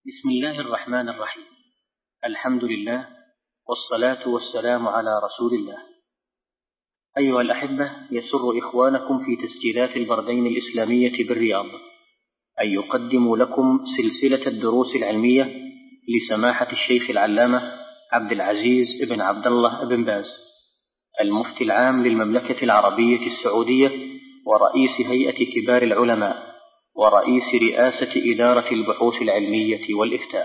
بسم الله الرحمن الرحيم. الحمد لله والصلاة والسلام على رسول الله. أيها الأحبة، يسر إخوانكم في تسجيلات البردين الإسلامية بالرياض أن يقدموا لكم سلسلة الدروس العلمية لسماحة الشيخ العلامة عبد العزيز بن عبد الله بن باز، المفتي العام للمملكة العربية السعودية ورئيس هيئة كبار العلماء ورئيس رئاسة إدارة البحوث العلمية والإفتاء.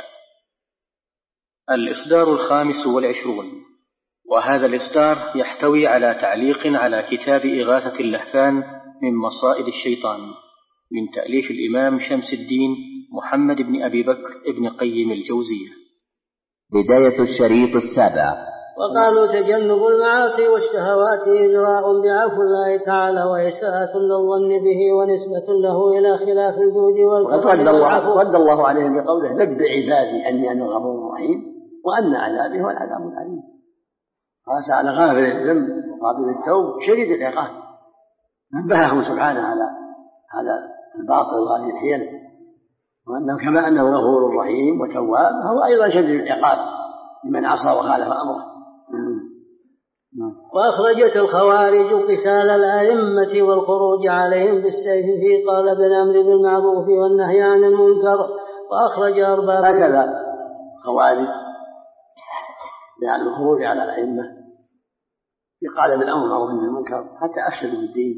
الإصدار 25، وهذا الإصدار يحتوي على تعليق على كتاب إغاثة اللهفان من مصائد الشيطان من تأليف الإمام شمس الدين محمد بن أبي بكر ابن قيم الجوزية. بداية الشريط 7. وقالوا تجنب المعاصي والشهوات إجراء بعفو الله تعالى وإساءة للظن به ونسبة له إلى خلاف الجود والفضل. رد الله عليهم بقوله: نبئ عبادي أني أنا الغفور الرحيم وأن عذابي هو العذاب الأليم. قال تعالى: غافل الذنب وقابل التوب شديد العقاب. نبههم سبحانه على هذا الباطل وهذه الحيل، وأنه كما أنه غفور رحيم وتواب هو أيضا شديد العقاب لمن عصى وخالف أمره. وأخرجت الخوارج قتال الأئمة والخروج عليهم بالسيف في قالب الأمر بالمعروف والنهي عن المنكر. وأخرج أرباب هكذا خوارج يعني الخروج على الأئمة في قالب الأمر والنهي عن المنكر حتى أفسدوا الدين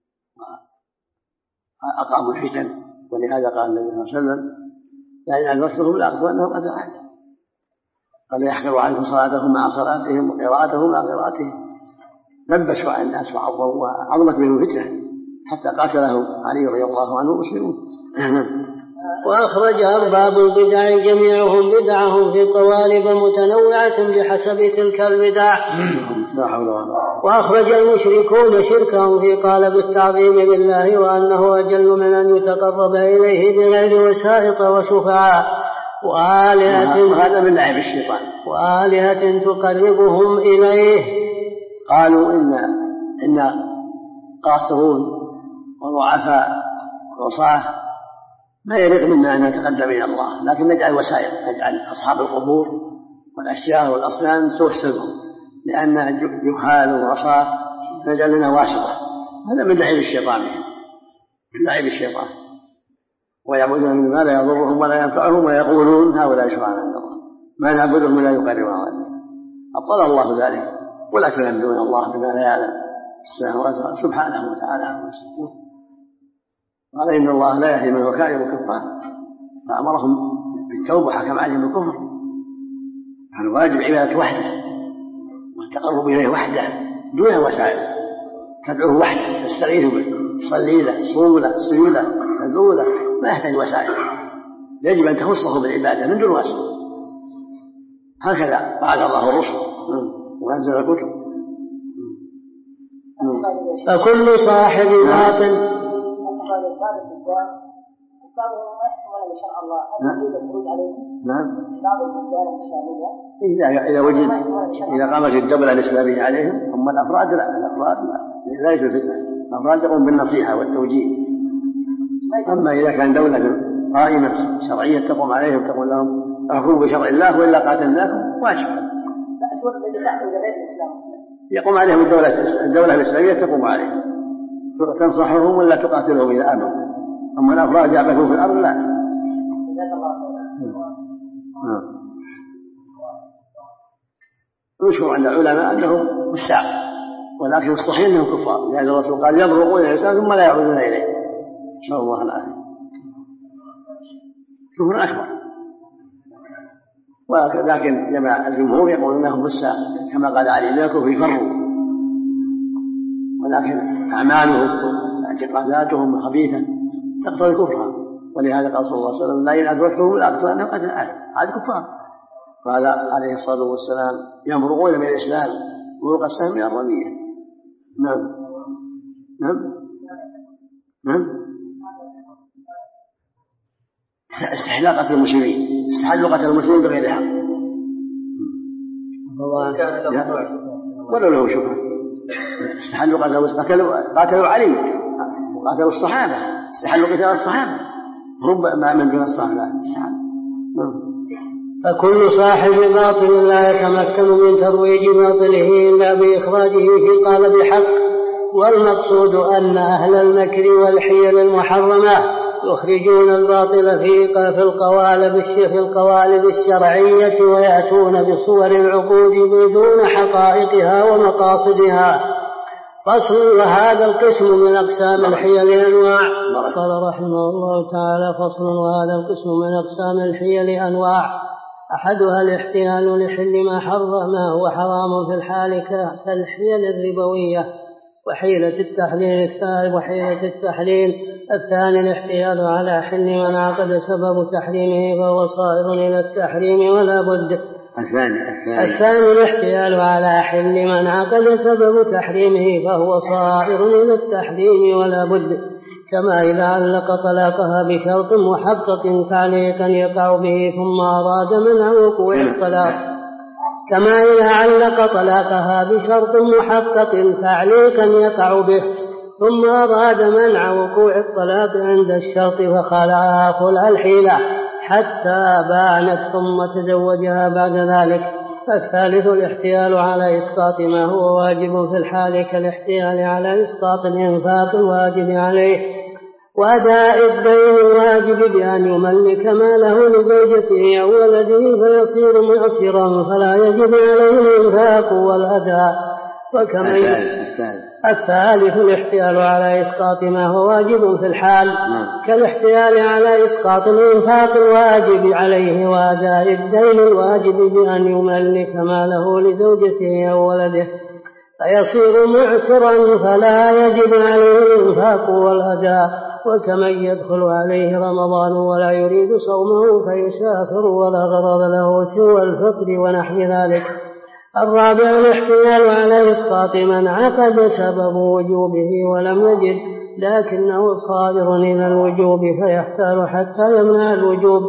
وأقاموا الفتن. ولهذا قال النبي صلى الله عليه وسلم: لئن أدركتهم لأقتلنهم قتل أحد. قال: يحقر عنهم صلاتهم مع صلاتهم وقراءتهم مع قراءتهم. لبسوا على الناس وعظموا وعظمت بهم فتنة حتى قاتلهم علي رضي الله عنه مسلمون. وأخرج أرباب البدع جميعهم بدعهم في قوالب متنوعة بحسب تلك البدع. وأخرج المشركون شركهم في قالب التعظيم بالله وأنه أجل من أن يتقرب إليه بغير وسائط وشفعاء هذا من لعب الشيطان وآلهة تقربهم إليه. قالوا إن قاصرون وضعفاء وصاح ما يليق منا أن نتقدم إلى الله، لكن نجعل وسائل، نجعل أصحاب القبور والأشجار والأصنام سوسهم لأن جهال وصاح نجعل لنا واسطة. هذا من لعب الشيطان، من لعب الشيطان. ويعبدون من ما لا يضرهم ولا ينفعهم ويقولون هؤلاء شفعاء عند الله ما نعبدهم ولا يقربون. أبطل الله ذلك، ولا تنبئون الله بما لا يعلم السماوات سبحانه وتعالى. قال: إن الله لا يهدي من هو كاذب كفار، فأمرهم بالتوبة وحكم عليهم بالكفر. فالواجب عبادة وحده والتقرب إليه وحده دون وسائل. تدعوه وحده، تستغيث به، تصلي له، تصوم له، تصلي له، تدعو له، ما يحتاج وسائل. يجب أن تخصه بالعبادة من دون وسائل. هكذا بعث الله الرسل وأنزل الكتب. فكل صاحب باطل إذا وجد إذا قامت الدولة الإسلامية عليهم، هم الأفراد لا يجوز فتنة. الأفراد يقوم بالنصيحة والتوجيه. أما إذا كان دولة قائمة شرعية تقوم عليهم تقول لهم احكموا بشرع الله وإلا قاتلناكم، واجب يقوم عليهم الدولة الإسلامية تقوم عليهم، تنصحهم ولا تقاتلهم إذا آمنوا. أما الأفراد يعبثون في الأرض لا. يشهر عند العلماء أنهم مساق، ولكن الصحيح أنهم كفار، لأن الرسول قال: يبرقون الإنسان ثم لا يعودون إليه. نسأل الله العافية. كفر أكبر. ولكن جماعة الجمهور يقول أنهم مساق كما قال علي: من الكفر يفروا، ولكن أعمالهم واعتقاداتهم خبيثة تقتضي كفرها. ولهذا قال صلى الله عليه وسلم: لئن أدركتهم لأقتلنهم قتل أحد. هذا كفار. قال عليه الصلاة والسلام: يمرقون من الإسلام مروق السهم من الرمية. نعم. استحلال قتل المسلمين، استحلوا قتل المسلمين بغير حق ولو له شبهة. استحلوا قتلوا علي وقتلوا الصحابة، استحلوا قتال الصحابة ربما من دون الصحابة استحلوا. فكل صاحب باطل لا يتمكن من ترويج باطله إلا بإخراجه في قالب حق. والمقصود أن أهل المكر والحيل المحرمة يخرجون الباطل في القوالب الشرعية ويأتون بصور العقود بدون حقائقها ومقاصدها. فصل. وهذا القسم من أقسام الحيل أنواع. قال رحمه الله تعالى: فصل. وهذا القسم من أقسام الحيل أنواع، أحدها الاحتيال لحل ما هو حرام في الحال كالحيل الربوية وحيلة التحليل. الثاني الاحتيال على حل من عقد سبب تحريمه فهو صائر إلى التحريم ولا بد. الثاني الاحتيال على حل من عقد سبب تحريمه فهو صائر إلى التحريم ولا بد، كما إذا علق طلاقها بشرط محقق تعليقا يقع به ثم أراد منع وقوع الطلاق. كما إذا علق طلاقها بشرط محقق تعليقا يقع به ثم أراد منع وقوع الطلاق عند الشرط فخلعها خلع الحيلة حتى بانت ثم تزوجها بعد ذلك. الثالث الاحتيال على إسقاط ما هو واجب في الحال كالاحتيال على إسقاط الإنفاق الواجب عليه وأداء الدين الواجب بأن يملك ماله لزوجته أو ولده فيصير معسرا فلا يجب عليه الإنفاق والأداء. الثالث الاحتيال على إسقاط ما هو واجب في الحال كالاحتيال على إسقاط الإنفاق الواجب عليه وأداء الدين الواجب بأن يملك ماله لزوجته أو ولده فيصير معسرا فلا يجب عليه الإنفاق والأداء. وكمن يدخل عليه رمضان ولا يريد صومه فيسافر ولا غرض له سوى الفطر ونحو ذلك. الرابع الاحتيال على إسقاط من عقد سبب وجوبه ولم يجد لكنه صادر إلى الوجوب فيحتال حتى يمنع الوجوب.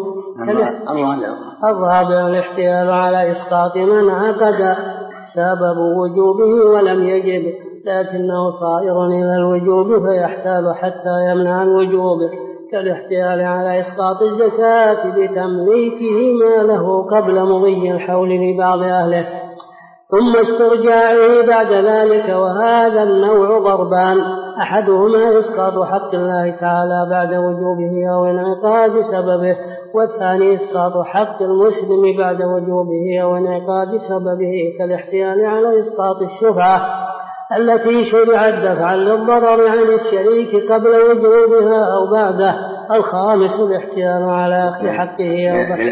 الرابع الاحتيال على إسقاط من عقد سبب وجوبه ولم يجد لكنه صائر إلى الوجوب فيحتال حتى يمنع الوجوب كالاحتيال على إسقاط الزكاة بتمليكه ماله قبل مضي الحول لبعض أهله ثم استرجاعه بعد ذلك. وهذا النوع ضربان: أحدهما إسقاط حق الله تعالى بعد وجوبه أو انعقاد سببه، والثاني إسقاط حق المسلم بعد وجوبه أو انعقاد سببه كالاحتيال على إسقاط الشفعة التي شرعت دفعا للضرر عن الشريك قبل وجوبها أو بعده. الخامس الاحتيال على أخذ حقه أو بعده،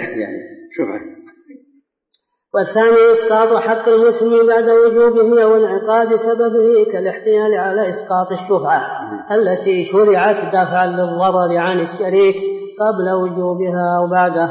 والثاني إسقاط حق المسلم بعد وجوبه أو انعقاد سببه كالاحتيال على إسقاط الشفعة التي شرعت دفعا للضرر عن الشريك قبل وجوبها أو بعده.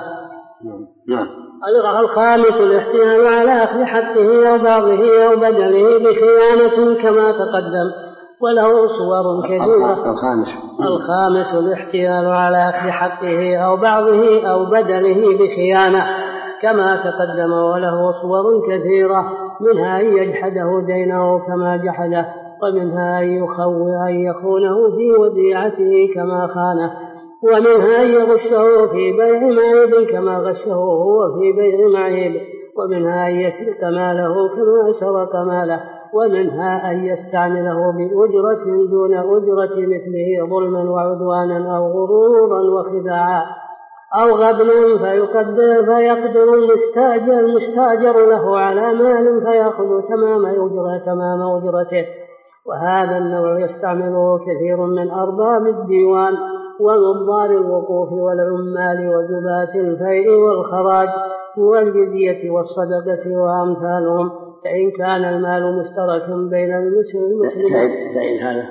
الخامس الاحتيال على أخذ حقه أو بعضه أو بدله بخيانة كما تقدم وله صور كثيرة. الخامس الاحتيال على أخذ حقه أو بعضه أو بدله بخيانة كما تقدم وله صور كثيرة، منها أن يجحده دينه كما جحده، ومنها أن يخونه في وديعته كما خانه، ومنها أن يغشه في بيع معيب كما غشه هو في بيع معيب، ومنها أن يسرق ماله كما سرق ماله، ومنها أن يستعمله بأجرة دون أجرة مثله ظلما وعدوانا أو غرورا وخداعا أو غبنا فيقدر المستاجر له على مال فيأخذ تمام أجرته. وهذا النوع يستعمله كثير من أرباب الديوان ونظار الوقوف والعمال وجبات الفيء والخراج والجزية والصدقة وأمثالهم، فإن كان المال مشتركا بين المسلمين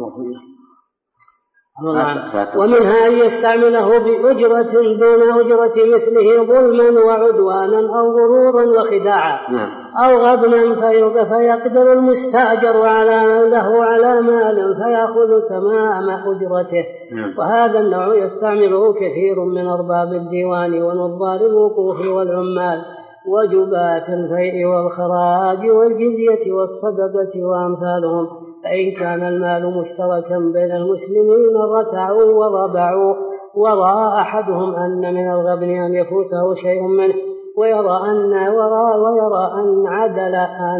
ومنها أن يستعمله بأجرة دون أجرة مثله ظلما وعدوانا أو غرورا وخداعا أو غبنا فيقدر المستأجر له على مال فيأخذ تمام أجرته. وهذا النوع يستعمله كثير من أرباب الديوان ونظار الوقوف والعمال وجبات الفيء والخراج والجزية والصدقة وأمثالهم، فإن كان المال مشتركا بين المسلمين رتعوا وربعوا ورأى أحدهم أن من الغبن أن يفوته شيء منه ويرى أن عدل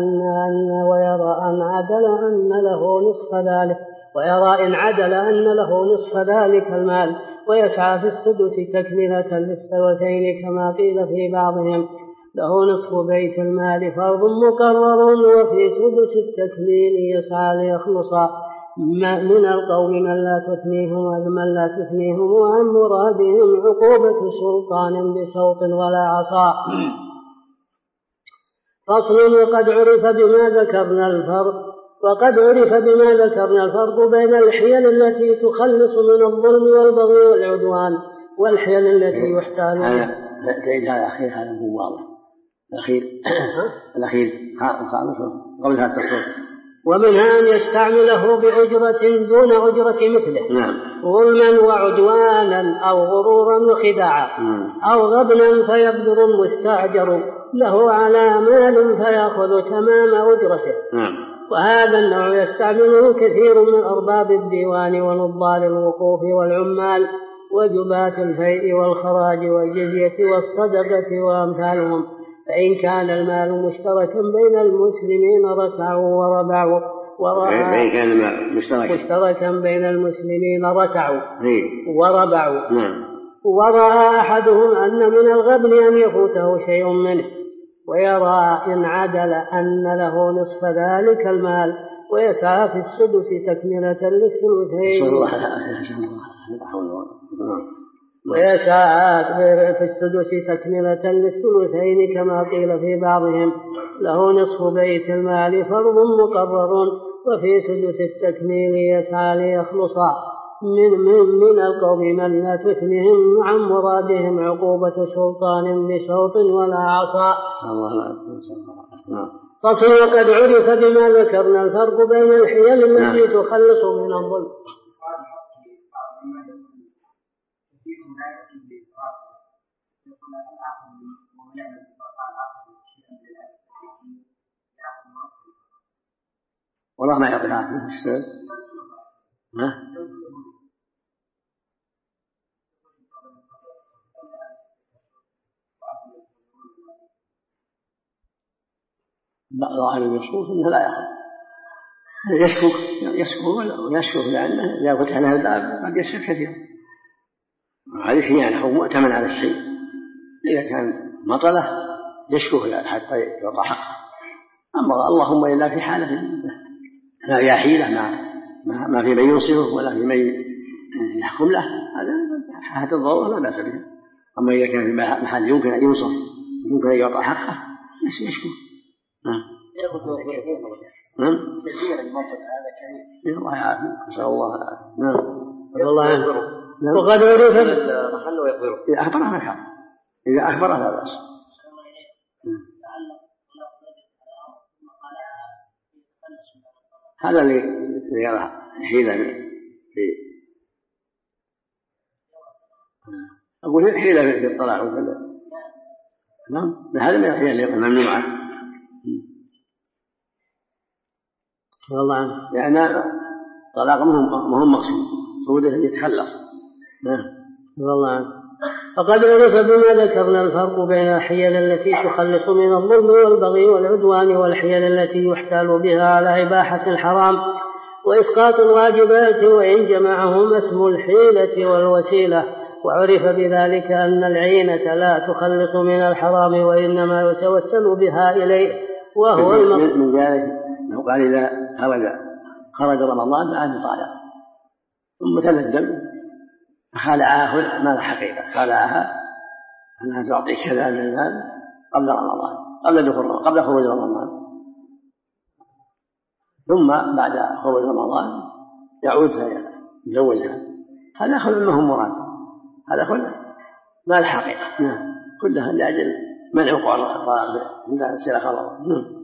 أن له نصف ذلك المال ويسعى في السدس تكملة للثلثين كما قيل في بعضهم له نصف بيت المال فرض مقرر وفي سدس التكميل يسعى ليخلص من القوم من لا تثنيهم وعن مرادهم عقوبة سلطان بصوت ولا عصا. فصل. وقد عرف بما ذكرنا الفرق بين الحيل التي تخلص من الظلم والبغي والعدوان والحيل التي يحتال هذا الأخير هذا هو واضح. الأخير قبل هذا التصريح. ومنها أن يستعمله بأجرة دون أجرة مثله ظلما وعدوانا أو غرورا وخداعا أو غبنا فيقدر المستأجر له على مال فيأخذ تمام أجرته. وهذا النوع يستعمله كثير من أرباب الديوان ونضال الوقوف والعمال وجبات الفيء والخراج والجزية والصدقة وأمثالهم. فإن كان المال مشتركا بين المسلمين رتعوا وربعوا ورأى أحدهم أن من الغبن أن يفوته شيء منه ويرى إن عدل أن له نصف ذلك المال ويسعى في السدس تكملة للثلثين كما قيل في بعضهم له نصف بيت المال فرض مقرر وفي سدس التكميل يسعى ليخلص من القوم من لا تثنهم عن مرادهم عقوبة سلطان بصوت ولا عصا. فصل. وقد عرف بما ذكرنا الفرق بين الحيل التي تخلص من الظلم. والله ما يعطي العافية في السبب. ظاهر النصوص انه لا يأخذ يشكو لأنه إذا فتح له الباب قد يشك كثيرا. هذه خيانة أو مؤتمن على الشيء. إذا كان مطلة يشكو حتى يعطى حقه. أما اللهم إلا في حالة لا فيها حيلة ما في من ينصفه ولا في من يحكم له هذا الضرورة لا بأس بها. أما إذا كان في محل يمكن أن ينصف يمكن أن يعطى حقه يشكو. الله يعافيك. نسأل الله العافية. وقد عرف محل ويقدره إذا أخبره الحق. إذا أخبره لا بأس. هذا اللي يرى حيلة في أقول حيلة في الطلاق هذا من الحيلة الممنوعة والله لأن طلاق مهم مقصود صوده يتخلص. والله. فقد عرف بما ذكرنا الفرق بين الحيل التي تخلص من الظلم والبغي والعدوان والحيل التي يحتال بها على إباحة الحرام وإسقاط الواجبات وإن جمعهما اسم الحيلة والوسيلة. وعرف بذلك أن العينة لا تخلص من الحرام وإنما يتوسل بها إليه وهو من ذلك أنه قال إذا خرج رمضان فأنت طالق ثم تندم فخالعها مال حقيقة خالعها أنها تعطي كذا من المال قبل رمضان قبل خروج رمضان ثم بعد خروج رمضان يعود فيتزوجها. هذا كل ما هو مراد. هذا كله مال حقيقة كلها لأجل منع وقوع الطلاق عند سيرة خبر.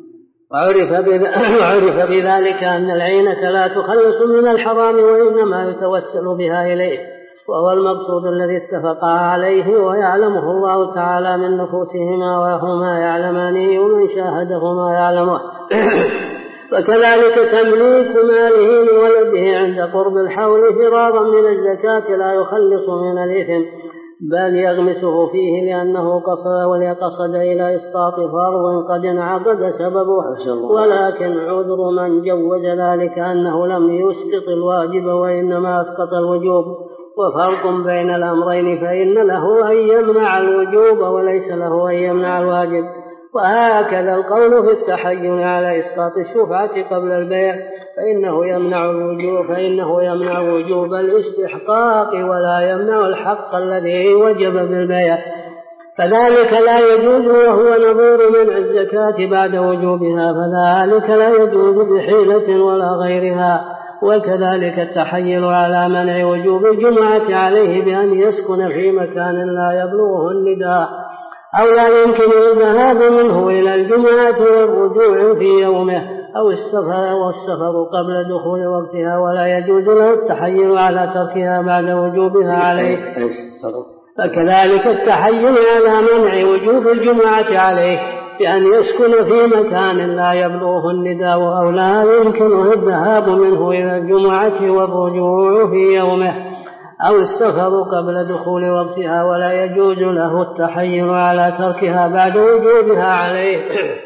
وعرف بذلك أن العينة لا تخلص من الحرام وإنما يتوسل بها إليه وهو المقصود الذي اتفقا عليه ويعلمه الله تعالى من نفوسهما وهما يعلمانه ومن شاهدهما يعلمه. فكذلك تمليك ماله لولده عند قرب الحول فرارا من الزكاة لا يخلص من الإثم بل يغمسه فيه لأنه قصد إلى إسقاط فرض قد انعقد سببه، ولكن عذر من جوز ذلك أنه لم يسقط الواجب وإنما أسقط الوجوب، وفرق بين الأمرين، فإن له أن يمنع الوجوب وليس له أن يمنع الواجب. وهكذا القول في التحيل على إسقاط الشفعة قبل البيع، فإنه يمنع وجوب الاستحقاق ولا يمنع الحق الذي وجب بالبيع، فذلك لا يجوز، وهو نظير منع الزكاة بعد وجوبها، فذلك لا يجوز بحيلة ولا غيرها. وكذلك التحيل على منع وجوب الجمعة عليه بأن يسكن في مكان لا يبلغه النداء أو لا يمكن الذهاب منه إلى الجمعة والرجوع في يومه، أو السفر قبل دخول وقتها، ولا يجوز له التحيل على تركها بعد وجوبها عليه. فكذلك التحيل على منع وجوب الجمعة عليه بأن يسكن في مكان لا يبلغه النداء أو لا يمكنه الذهاب منه إلى الجمعة والرجوع في يومه، أو السفر قبل دخول وقتها، ولا يجوز له التحيل على تركها بعد وجوبها عليه.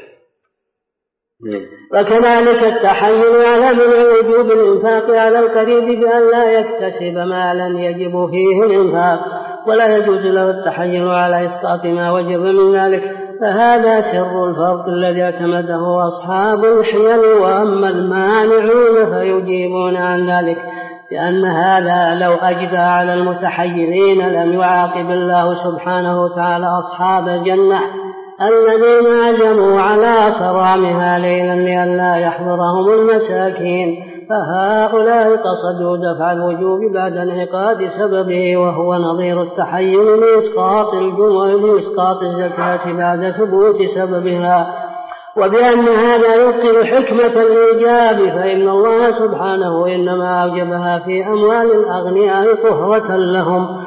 وكذلك التحيل على منع وجوب الإنفاق على القريب بأن لا يكتسب مالا يجب فيه الإنفاق، ولا يجوز له التحيل على إسقاط ما وجب من ذلك، فهذا سر الفرق الذي اعتمده أصحاب الحيل. وأما المانعون فيجيبون عن ذلك لأن هذا لو أجدى على المتحيلين لم يعاقب الله سبحانه وتعالى أصحاب الجنة الذين عزموا على صرامها ليلا لئلا يحضرهم المساكين، فهؤلاء قصدوا دفع الوجوب بعد انعقاد سببه، وهو نظير التحيل لإسقاط الزكاة بعد ثبوت سببها. وبأن هذا يبطل حكمة الإيجاب، فإن الله سبحانه إنما أوجبها في أموال الأغنياء طهرة لهم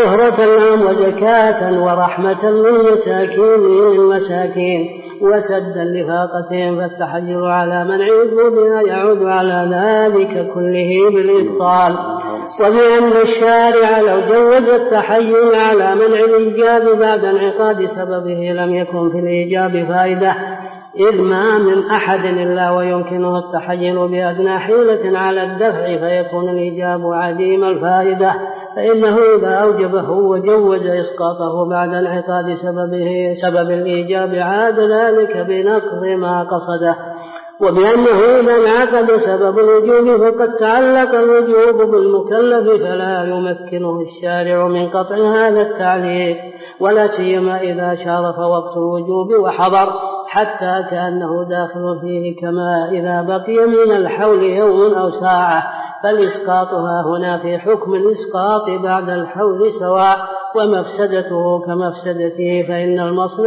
وزكاة ورحمة للمساكين وسدا لفاقتهم، فالتحيل على منع وجوبها يعود على ذلك كله بالإبطال. وبأن الشارع لو جوز التحيل على منع الإيجاب بعد انعقاد سببه لم يكن في الإيجاب فائدة، إذ ما من أحد إلا ويمكنه التحيل بأدنى حيلة على الدفع فيكون الإيجاب عديم الفائدة، فإنه إذا أوجبه وجوز إسقاطه بعد انعقاد سبب الإيجاب عاد ذلك بنقض ما قصده. وبأنه إذا انعقد سبب الوجوب فقد تعلق الوجوب بالمكلف فلا يمكنه الشارع من قطع هذا التعليق، ولا سيما إذا شارف وقت الوجوب وحضر حتى كأنه داخل فيه، كما إذا بقي من الحول يوم أو ساعة، فالإسقاطها هنا في حكم الإسقاط بعد الحول سواء، ومفسدته كمفسدته، فإن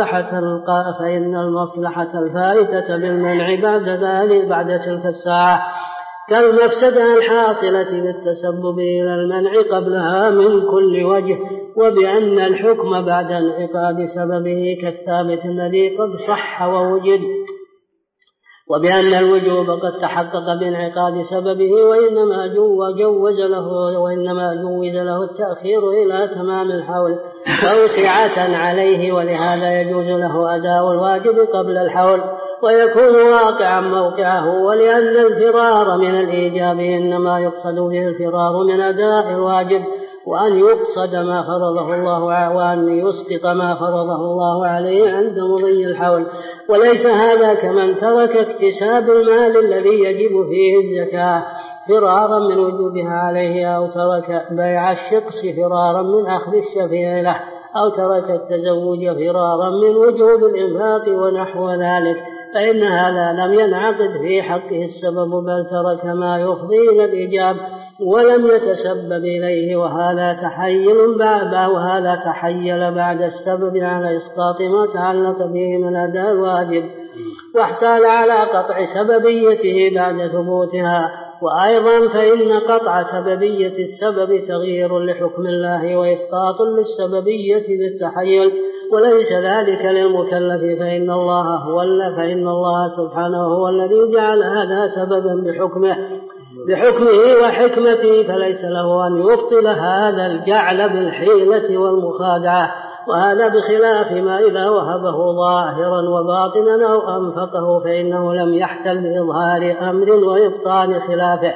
المصلحة الفائتة بالمنع بعد تلك الساعة كالمفسدة الحاصلة بالتسبب إلى المنع قبلها من كل وجه. وبأن الحكم بعد انعقاد سببه كالثابت الذي قد صح ووجد، وبأن الوجوب قد تحقق بانعقاد سببه، وإنما جوز له التأخير إلى تمام الحول توسعة عليه، ولهذا يجوز له أداء الواجب قبل الحول ويكون واقعا موقعه. ولأن الفرار من الإيجاب إنما يقصد به الفرار من أداء الواجب، وأن يقصد ما فرضه الله، وأن يسقط ما فرضه الله عليه عند مضي الحول، وليس هذا كمن ترك اكتساب المال الذي يجب فيه الزكاة فرارا من وجوبها عليه، أو ترك بيع الشقص فرارا من أخذ الشفيع له، أو ترك التزوج فرارا من وجوب الإنفاق ونحو ذلك، فإن هذا لم ينعقد في حقه السبب، بل ترك ما يفضي إلى الإيجاب ولم يتسبب إليه، وهذا تحيل بعد السبب على إسقاط ما تعلق به من أداء الواجب، واحتال على قطع سببيته بعد ثبوتها. وأيضا فإن قطع سببية السبب تغيير لحكم الله وإسقاط للسببية بالتحيل، وليس ذلك للمكلف، فإن الله سبحانه هو الذي جعل هذا سببا بحكمه، بحكمه وحكمته، فليس له أن يبطل هذا الجعل بالحيلة والمخادعة، وهذا بخلاف ما إذا وهبه ظاهرا وباطنا أو أنفقه، فإنه لم يحتل بإظهار أمر وإبطال خلافه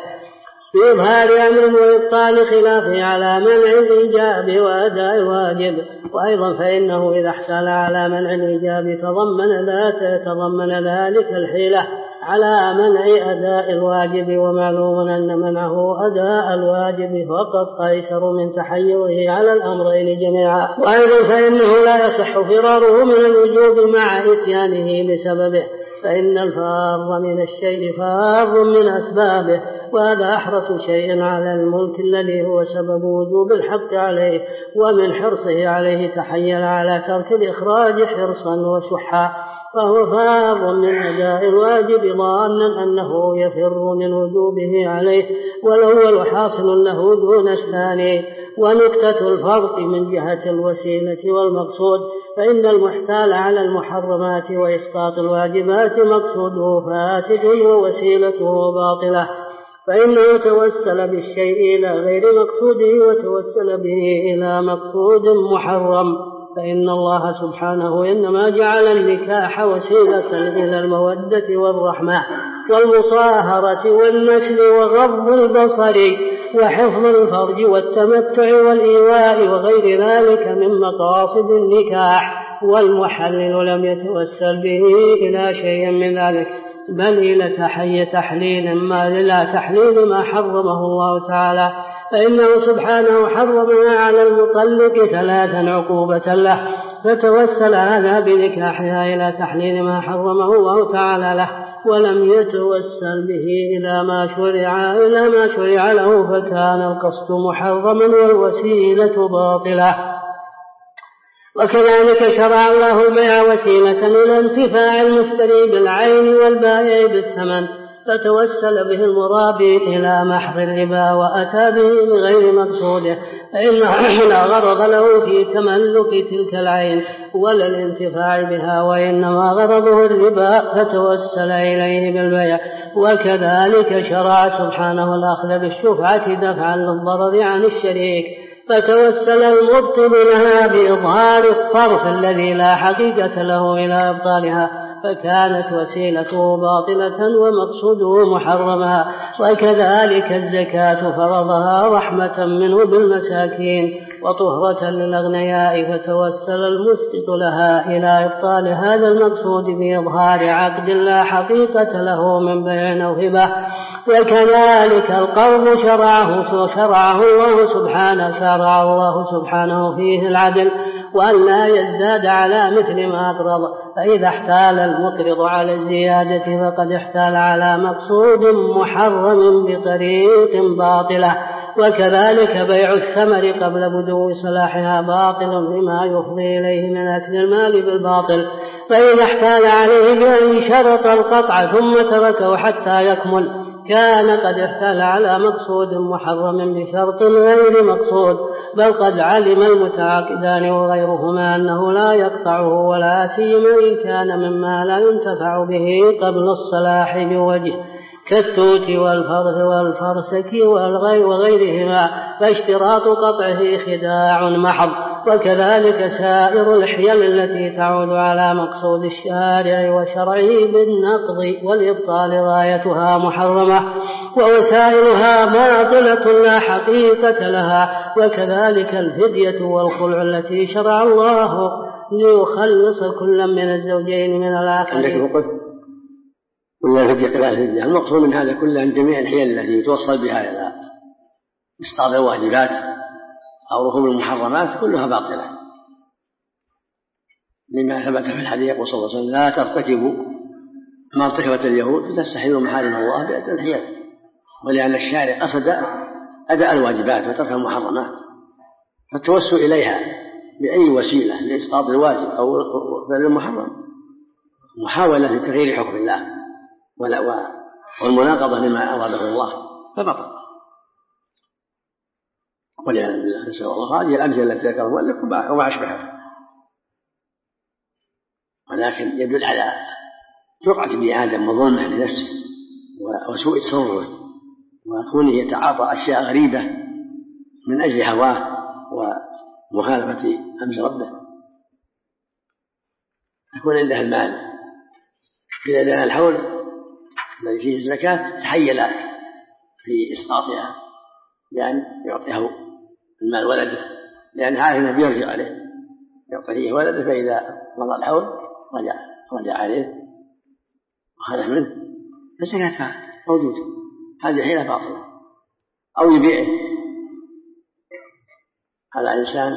على منع الإيجاب وأداء الواجب. وأيضا فإنه إذا احتال على منع الإيجاب تضمن ذلك الحيلة على منع أداء الواجب، ومعلوم أن منعه أداء الواجب فقط أيسر من تحيره على الأمرين جميعا. وأيضا فإنه لا يصح فراره من الوجوب مع إتيانه بسببه، فإن الفار من الشيء فار من أسبابه، وهذا أحرص شيء على الملك الذي هو سبب وجوب الحق عليه، ومن حرصه عليه تحيل على ترك الإخراج حرصا وشحا، فهو فار من أداء الواجب ظانا أنه يفر من وجوبه عليه، والأول حاصل له دون الثاني. ونكتة الفرق من جهة الوسيلة والمقصود، فإن المحتال على المحرمات وإسقاط الواجبات مقصوده فاسد ووسيلته باطلة، فإنه توسل بالشيء إلى غير مقصوده وتوسل به إلى مقصود محرم. فإن الله سبحانه إنما جعل النكاح وسيلة إلى المودة والرحمة والمصاهرة والنسل وغض البصر وحفظ الفرج والتمتع والإيواء وغير ذلك من مقاصد النكاح، والمحلل لم يتوسل به إلى شيء من ذلك، بل إلى تحليل ما حرمه الله تعالى، فإنه سبحانه حرمها على المطلق 3 عقوبة له، فتوسل هذا بنكاحها إلى تحليل ما حرمه الله تعالى له، ولم يتوسل به إلى ما شرع له، فكان القصد محرما والوسيلة باطلة. وكذلك شرع الله البيع وسيلة إلى انتفاع المشتري بالعين والبائع بالثمن، فتوسل به المرابي إلى محض الربا وأتى به لغير مقصوده، فإنه لا غرض له في تملك تلك العين ولا الانتفاع بها، وإنما غرضه الربا فتوسل إليه بالبيع. وكذلك شرع سبحانه الأخذ بالشفعة دفعا للضرر عن الشريك، فتوسل المبطل لها بإظهار الصرف الذي لا حقيقة له إلى إبطالها، فكانت وسيلته باطلة ومقصوده محرما. وكذلك الزكاة فرضها رحمة منه بالمساكين وطهرة للأغنياء، فتوسل المسقط لها إلى إبطال هذا المقصود بإظهار عقد لا حقيقة له من بيع أو هبة. وكذلك القرض شرع الله سبحانه فيه العدل، وأن لا يزداد على مثل ما أقرض، فإذا احتال المقرض على الزيادة فقد احتال على مقصود محرم بطريق باطلة. وكذلك بيع الثمر قبل بدو صلاحها باطل بما يفضي إليه من أكل المال بالباطل، فإذا احتال عليه بأن شرط القطع ثم تركه حتى يكمل كان قد احتال على مقصود محرم بشرط غير مقصود، بل قد علم المتعاقدان وغيرهما أنه لا يقطعه، ولا سيما إن كان مما لا ينتفع به قبل الصلاح بوجه كالتوت والفرث والفرسك وغيرهما، فاشتراط قطعه خداع محض. وكذلك سائر الحيل التي تعود على مقصود الشارع وشرعه بالنقض والإبطال غايتها محرمة، ووسائلها باطلة لا حقيقة لها. وكذلك الفدية والخلع التي شرع الله ليخلص كل من الزوجين من الآخر. ولا الفدية المقصود من هذا كله أن جميع الحيل التي توصل بها إلى إسقاط الواجبات أو ركوب المحرمات كلها باطلة، لما ثبت في الحديث يقول صلى الله عليه وسلم: لا ترتكبوا ما ارتكبت اليهود فتستحلوا محارم الله بأسر الحيل، ولأن الشارع قصد أداء الواجبات وترك المحرمات، فالتوسل إليها بأي وسيلة لإسقاط الواجب أو فعل المحرم محاولة لتغيير حكم الله والمناقضة لما أراده الله فبطل. ولأن نسأل الله هذه الأمثلة التي ذكرها المؤلف وما أشبهها، ولكن يدل على جرأة ابن آدم وظلمه لنفسه وسوء تصرفه وكونه يتعاطى أشياء غريبة من أجل هواه ومخالفة أمر ربه، يكون عنده المال إذا دنا الحول الذي فيه الزكاة تحيل في إسقاطها بأن يعطيه المال ولده، لأن عارف أنه بيرجع عليه، يعطيه ولده، فإذا مضى الحول رجع عليه وخلف منه فالزكاة موجودة. هذه حيلة باطلة. أو يبيعه على إنسان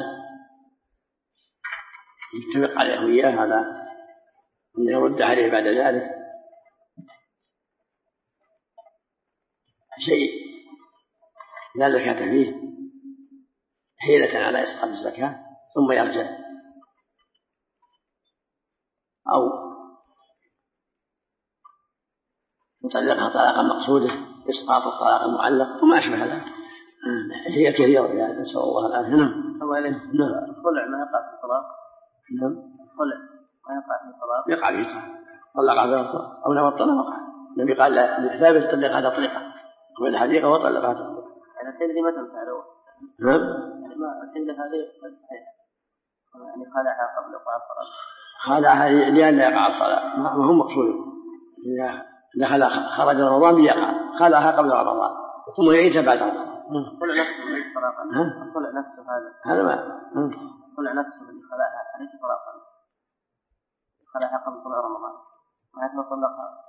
يتفق عليه وياه على أن يرد عليه بعد ذلك شيء لا زكاة فيه حيلة على إسقاط الزكاة ثم يرجع، أو يطلقها طلاقا مقصوده إسقاط الطلاق المعلق وما أشبه ذلك. هي كثيرة يعني، نسأل الله العافية. نعم. الخلع ما يقع في الطلاق. نعم. الخلع ما يقع في الطلاق. يقع في الطلاق. طلق هذا الطلاق أو نوى الطلاق وقع. النبي قال لثابت طلق هذا طلقة ومن الحديقة وطلق هذا الطلاق. يعني الحين ما تنفعله. نعم. يعني ما الحين هذه يعني خلعها قبل وقع الطلاق. خلعها لأن يقع الطلاق ما هو مقصود. دخل خرج رمضان بيقع، خلعها قبل رمضان ثم يعيدها بعد رمضان. خلع نفسه ليس طلاقا. خلع نفسه هذا ما خلع نفسه الذي خلعها ليس طلاقا، خلعها قبل طلوع رمضان ما يتم طلقها.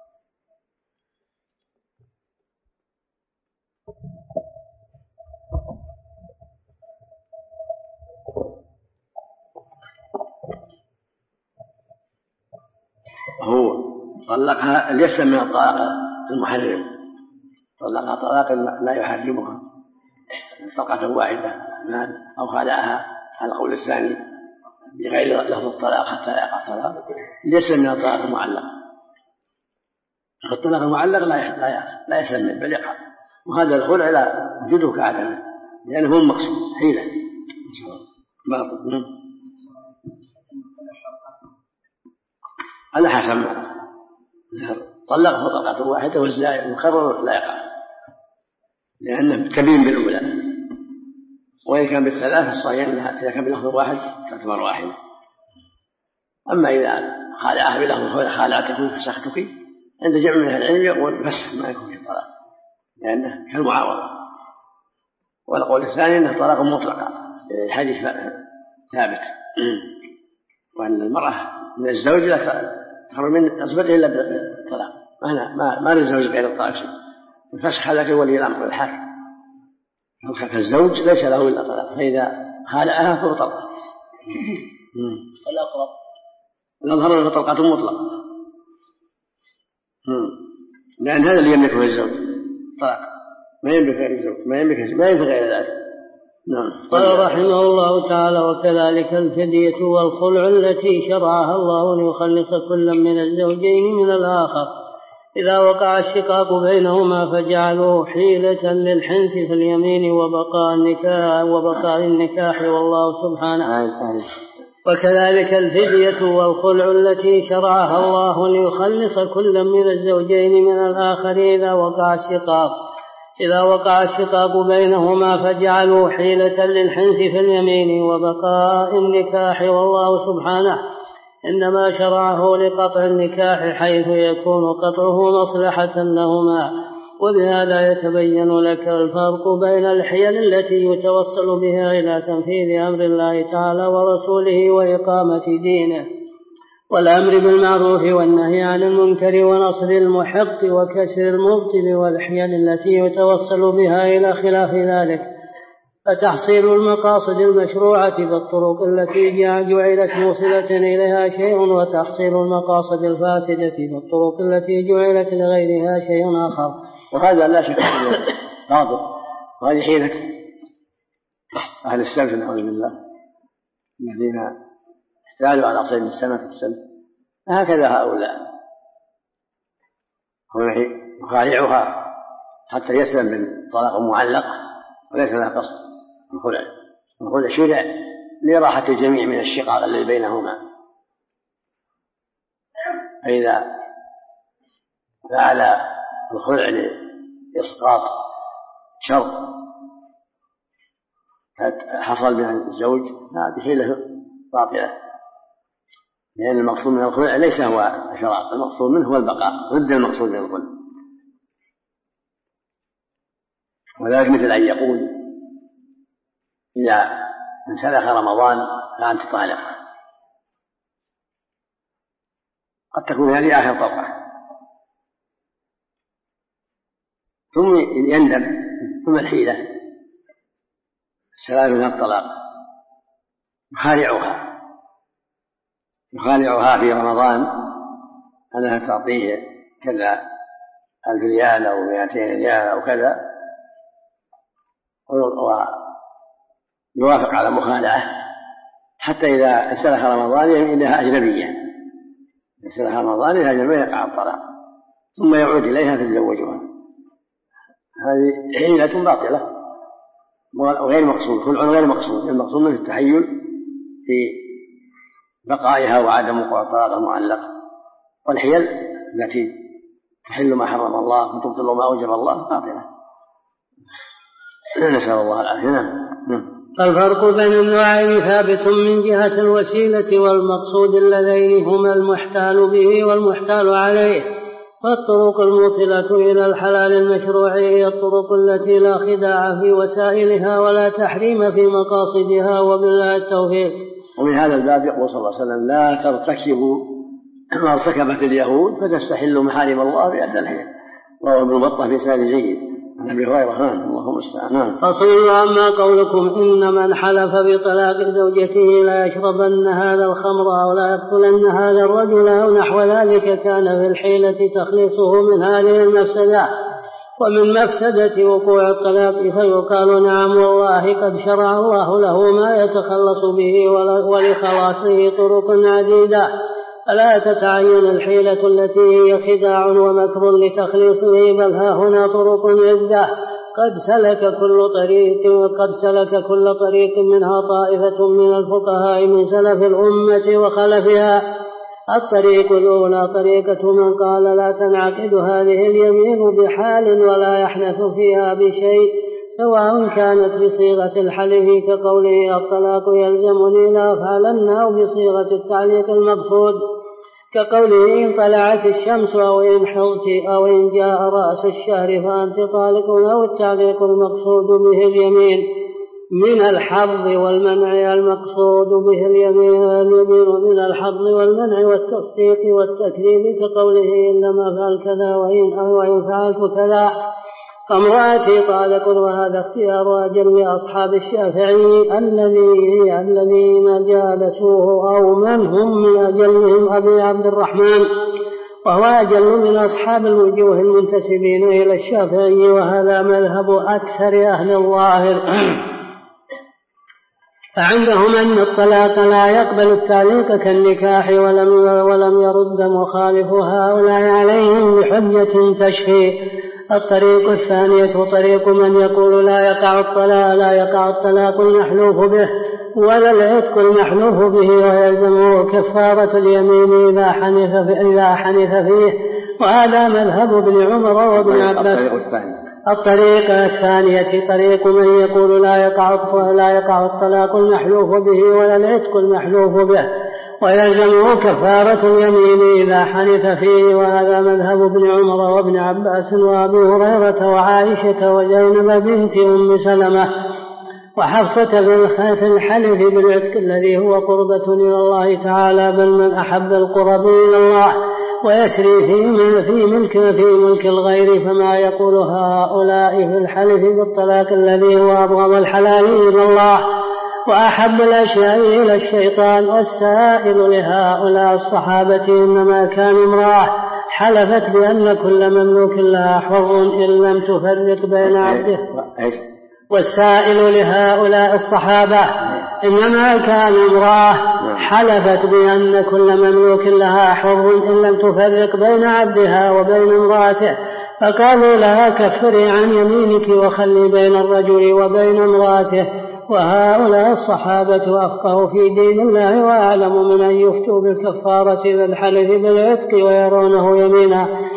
هو طلقها ليس من الطلاق المحرم، طلقها طلاق لا يحرمها طلقة واحدة أو خلعها على القول الثاني بغير لفظ الطلاق حتى لا يقع الطلاق، ليس من الطلاق المعلق. الطلاق المعلق لا يسلم بل يقع، وهذا الخلع لا وجوده كعدمه لأنه هو المقصود حيلة باطل. على حسب طلقه طلقة واحدة والزائد مكرر لا يقع لأنه كبير بالأولى، وإن كان بالثلاث الصحيح إذا كان بلفظ واحد تعتبر واحدة. أما إذا خالعها بلفظ خالعتك فسختك عند جمع من العلم يقول فسخ ما يكون في طلاق لأنه كالمعاوضة. والقول الثاني أنه طلاق مطلق الحديث ثابت وأن المرأة من الزوج لا تخرج من أزواجه إلا بالطلاق، ما للزوج غير الطلاق شيء. الفسخ هذا ولي الأمر الحر، فالزوج ليس له إلا طلاق، فإذا خالعها فهو طلق. الأظهر أنه طلقة مطلقة لأن هذا اللي يملكه الزوج طلاق، ما يملك غير الزوج، ما يملك غير ذلك. نعم. قال رحمه الله تعالى: وكذلك الفدية والخلع التي شرعها الله ليخلص كل من الزوجين من الآخر إذا وقع الشقاق بينهما فجعلوه حيلة للحنث في اليمين وبقاء النكاح والله سبحانه. وكذلك الفدية والخلع التي شرعها الله ليخلص كل من الزوجين من الآخر إذا وقع الشقاق بينهما فجعلوا حيلة للحنث في اليمين وبقاء النكاح والله سبحانه إنما شرعه لقطع النكاح حيث يكون قطعه مصلحة لهما. وبهذا يتبين لك الفرق بين الحيل التي يتوصل بها إلى تنفيذ أمر الله تعالى ورسوله وإقامة دينه والأمر بالمعروف والنهي عن المنكر ونصر المحق وكسر المبطل، والحيل التي يتوصل بها إلى خلاف ذلك فتحصيل المقاصد المشروعة بالطرق التي جعلت موصلة إليها شيء، وتحصيل المقاصد الفاسدة بالطرق التي جعلت لغيرها شيء آخر. وهذا لا شك أنه باطل، وهذه حيلة أهل السلف نعوذ بالله الذين احتالوا على صيد السمك في السلف. هكذا هؤلاء يخالعها حتى يسلم من طلاق معلق وليس لها قصد. الخلع شرع لراحة الجميع من الشقاق الذي بينهما، فإذا فعل الخلع لإسقاط شرط حصل من الزوج هذه حيلة باطلة، لأن المقصود من الخلع ليس هو شرط، المقصود منه هو البقاء ضد المقصود من الخلع. وذلك مثل أن يقول إذا انسلخ رمضان فأنت طالق، قد تكون هذه آخر طلقة، ثم يندم ثم الحيلة السلام من الطلاق يخالعها في رمضان أنها تعطيه كذا 1000 ريال أو 200 ريال أو كذا، ويوافق على مخالعة حتى إذا انسلخ رمضان إليها أجنبية، انسلخ رمضان إليها أجنبية يقع الطلاق ثم يعود إليها تتزوجها. هذه حيلة باطلة وغير مقصود، خلع غير مقصود، المقصود منه التحيل في بقائها وعدم وقوع الطلاق المعلق. والحيل التي تحل ما حرم الله وتبطل ما أوجب الله باطلة، نسأل الله العافية. الفرق بين النوعين ثابت من جهة الوسيلة والمقصود اللذين هما المحتال به والمحتال عليه. فالطرق الموصلة إلى الحلال المشروع هي الطرق التي لا خداع في وسائلها ولا تحريم في مقاصدها، وبالله التوفيق. ومن هذا الباب يقول صلى الله عليه وسلم: لا ترتكبوا ما ارتكبت اليهود فتستحلوا محارم الله بأدنى الحيل. رواه ابن بطة بإسناد جيد عن أبي هريرة. اللهم استعان. فصل: أما قولكم إن من حلف بطلاق زوجته لا يشربن هذا الخمر أو لا يقتلن هذا الرجل أو نحو ذلك، كان في الحيلة تخليصه من هذه المفسدة. ومن مفسدة وقوع الطلاق فيقال: نعم والله قد شرع الله له ما يتخلص به، ولخلاصه طرق عديدة، فلا تتعين الحيلة التي هي خداع ومكر لتخليصه، بل ها هنا طرق عدة قد سلك كل طريق منها طائفة من الفقهاء من سلف الأمة وخلفها. الطريق الأولى طريقة من قال: لا تنعقد هذه اليمين بحال ولا يحنث فيها بشيء، سواء كانت بصيغة الحلف كقوله: الطلاق يلزمني لا أفعلن، أو بصيغة التعليق المقصود كقوله: إن طلعت الشمس أو إن حضت أو إن جاء رأس الشهر فأنت طالق، أو التعليق المقصود به اليمين من الحظ والمنع، المقصود به اليمين من الحظ والمنع والتصديق والتكذيب كقوله: إنما أفعل كذا وإن فعلت كذا فامرأتي طالق. وهذا اختيار أجل أصحاب الشافعي الذين جالسوه أو من هم من أجلهم أبي عبد الرحمن، وهو أجل من أصحاب الوجوه المنتسبين إلى الشافعي، وهذا مذهب أكثر أهل الظاهر. فعندهم أن الطلاق لا يقبل التعليق كالنكاح، ولم يرد مخالف هؤلاء عليهم بحجة تشفي. الطريق الثانية طريق من يقول: لا يقع الطلاق المحلوف به ولا العتق المحلوف به، ويلزمه كفارة اليمين إذا حنث فيه، وهذا مذهب ابن عمر وابن عباس. الطريقة الثانية طريق من يقول: لا يقع الطلاق المحلوف به ولا العتق المحلوف به، ويلزمه كفارة اليمين إذا حنث فيه، وهذا مذهب ابن عمر وابن عباس وأبي هريرة وعائشة وزينب بنت أم سلمة وحفصة في الحلف بالعتق الذي هو قربة إلى الله تعالى، بل من أحب القرب إلى الله ويسري في ملك الغير، فما يقول هؤلاء في الحلف بالطلاق الذي هو أبغض الحلال إلى الله وأحب الأشياء إلى الشيطان. والسائل لهؤلاء الصحابة إنما كان امرأة حلفت بأن كل مملوك لها حر إن لم تفرق بين عبده. والسائل لهؤلاء الصحابة إنما كان امرأة حلفت بأن كل مملوك لها حر إن لم تفرق بين عبدها وبين امرأته، فقالوا لها: كفري عن يمينك وخلي بين الرجل وبين امرأته. وهؤلاء الصحابة أفقهوا في دين الله وأعلم من أن يفتوا بالكفارة بالحلف بالعتق ويرونه يمينا.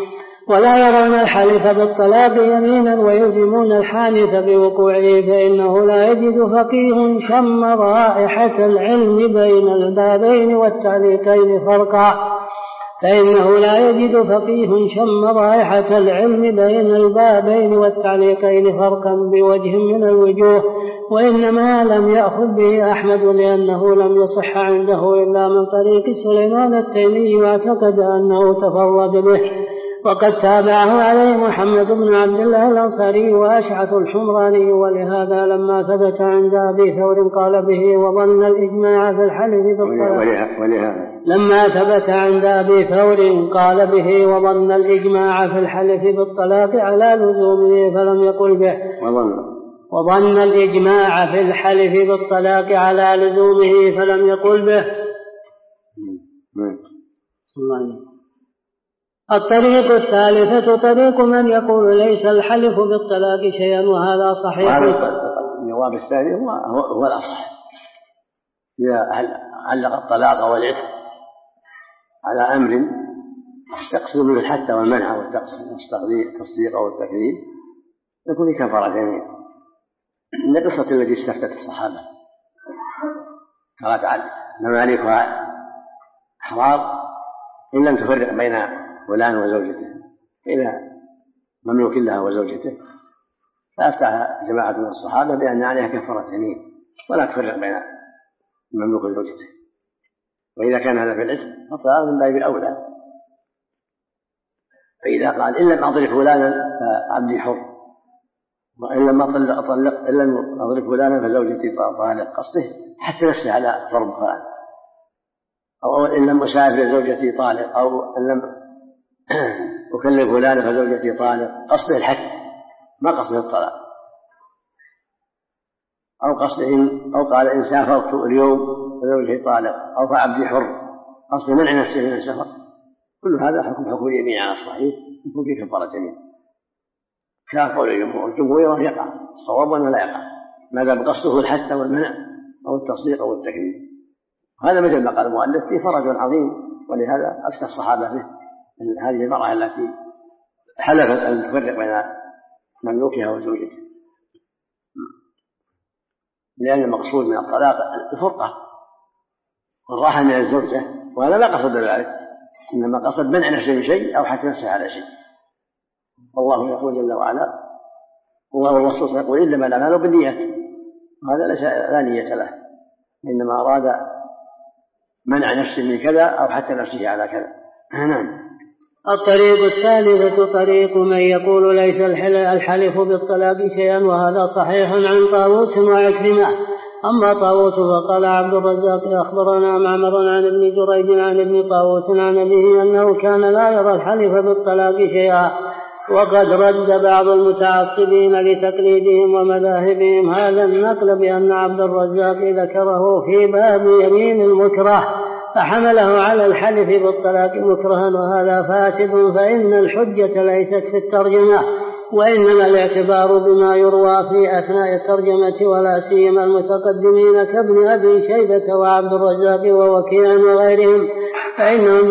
ولا يرون الحلف بالطلاق يمينا ويلزمون الحانث بوقوعه، فإنه لا يجد فقيه شم رائحة العلم بين البابين والتعليقين فرقا فإنه لا يجد فقيه شم رائحة العلم بين البابين والتعليقين فرقا بوجه من الوجوه، وإنما لم يأخذ به أحمد لأنه لم يصح عنده إلا من طريق سليمان التيمي، واعتقد أنه تفرد به، وقد تابعه عليه محمد بن عبد الله الأنصاري وأشعث الحمراني. ولهذا لما ثبت عند أبي ثور قال به وظن الإجماع في الحلف بالطلاق لما ثبت عند أبي ثور قال به وظن الإجماع في الحلف بالطلاق على لزومه فلم يقل به وظن الإجماع في الحلف بالطلاق على لزومه فلم يقل به. الطريق الثالثة طريق من يقول ليس الحلف بالطلاق شيئا، وهذا صحيح. الجواب الثاني هو الأصح. إذا علق الطلاق والعتق على أمر يقصد منه الحتى والمنع والتصديق أو التكذيب يكون في كفارة يمين. من القصة التي استفتت الصحابة قال تعالى ممالكها أحرار إن لم تفرق بين فلان وزوجته إلى مملوك لها وزوجته، فأفتح جماعة من الصحابة بأن عليها كفارة يمين ولا تفرق بين المملوك وزوجته، وإذا كان هذا في العتق فهذا من باب أولى. فإذا قال إن لم أضرب فلانا فعبدي حر، وإن لم أضرب فلانا فزوجتي طالق، قصده حتى نفسه على ضرب فلان، أو إن لم أسافر زوجتي طالق، أو إن لم أكلم فلانا فزوجتي طالق، قصده الحد ما قصده الطلاق. أو قصده أو قال إن سافرت اليوم فزوجتي طالق، أو فعبدي حر، قصده منع نفسه من السفر. كل هذا حكم اليمين على الصحيح يكون فيه كفارة يمين. كان قول الجمهور يقع الصواب ولا يقع ما دام قصده الحد والمنع أو التصديق أو التكذيب. هذا مثل ما قال المؤلف فيه فرج عظيم، ولهذا أفتى الصحابة به هذه المرأة التي حلفت أن تفرق بين مملوكها وزوجته، لأن المقصود من الطلاق الفرقة والراحة من الزوجة، وهذا لا قصد ذلك، إنما قصد منع نفسه من شيء أو حتى نفسه على شيء. والله يقول جل وعلا والرسول يقول إنما الأعمال بالنيات، وهذا لا نية له، إنما أراد منع نفسه من كذا أو حتى نفسه على كذا. نعم. الطريق الثالثة طريق من يقول ليس الحلف بالطلاق شيئا، وهذا صحيح عن طاووس وعكرمة. أما طاووس فقال عبد الرزاق أخبرنا معمر عن ابن جريج عن ابن طاووس عن أبيه أنه كان لا يرى الحلف بالطلاق شيئا، وقد رد بعض المتعصبين لتقليدهم ومذاهبهم هذا النقل بأن عبد الرزاق ذكره في باب يمين المكره فحمله على الحلف بالطلاق مكرها، وهذا فاسد، فإن الحجة ليست في الترجمة، وإنما الاعتبار بما يروى في أثناء الترجمة، ولا سيما المتقدمين كابن أبي شيبة وعبد الرزاق ووكيع وغيرهم، فإنهم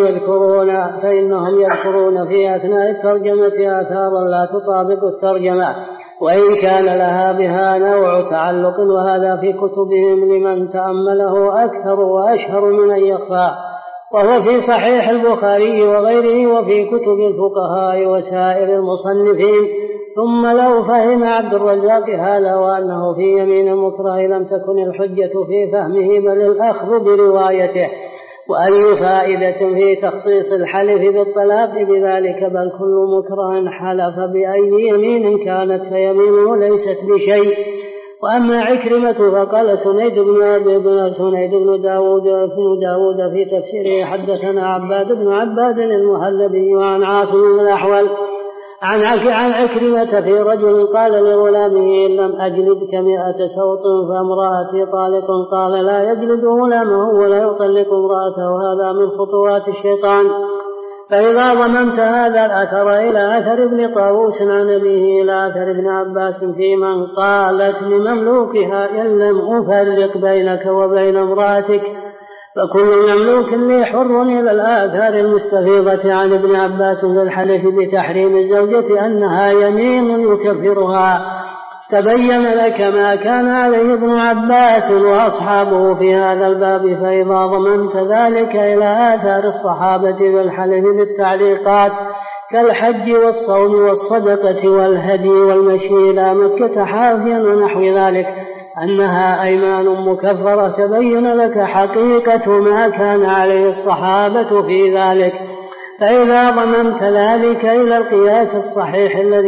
يذكرون في أثناء الترجمة آثارا لا تطابق الترجمة، وإن كان لها بها نوع تعلق، وهذا في كتبهم لمن تأمله أكثر وأشهر من أن يخفى، وهو في صحيح البخاري وغيره وفي كتب الفقهاء وسائر المصنفين. ثم لو فهم عبد الرزاق هذا وأنه في يمين المكره لم تكن الحجة في فهمه بل الأخذ بروايته، وأي فائدة في تخصيص الحلف بالطلاق بذلك، بل كل مكره حلف بأي يمين كانت فيمينه ليست بشيء. وأما عكرمة فقال سنيد بن داود في تفسيره حدثنا عباد بن عباد المهلبي عن عاصم بن الأحول عن عكرمة في رجل قال لغلامه إن لم أجلدك 100 سوط فامرأتي طالق، قال لا يجلد غلامه ولا يطلق امرأته، هذا من خطوات الشيطان. فإذا ضممت هذا الأثر إلى أثر ابن طاووس عن أبيه إلى أثر ابن عباس في من قالت لمملوكها إن لم أفرق بينك وبين امرأتك، فكل مملوك لي حر إلى الآثار المستفيضة عن ابن عباس في الحلف بتحريم الزوجة أنها يمين يكفرها. تبين لك ما كان عليه ابن عباس وأصحابه في هذا الباب، فإذا ضمنت ذلك إلى آثار الصحابة بالحلف بالتعليقات كالحج والصوم والصدقة والهدي والمشي إلى مكة حافيا ونحو ذلك أنها أيمان مكفرة، تبين لك حقيقة ما كان عليه الصحابة في ذلك. فإذا ضمنت ذلك إلى القياس الصحيح الذي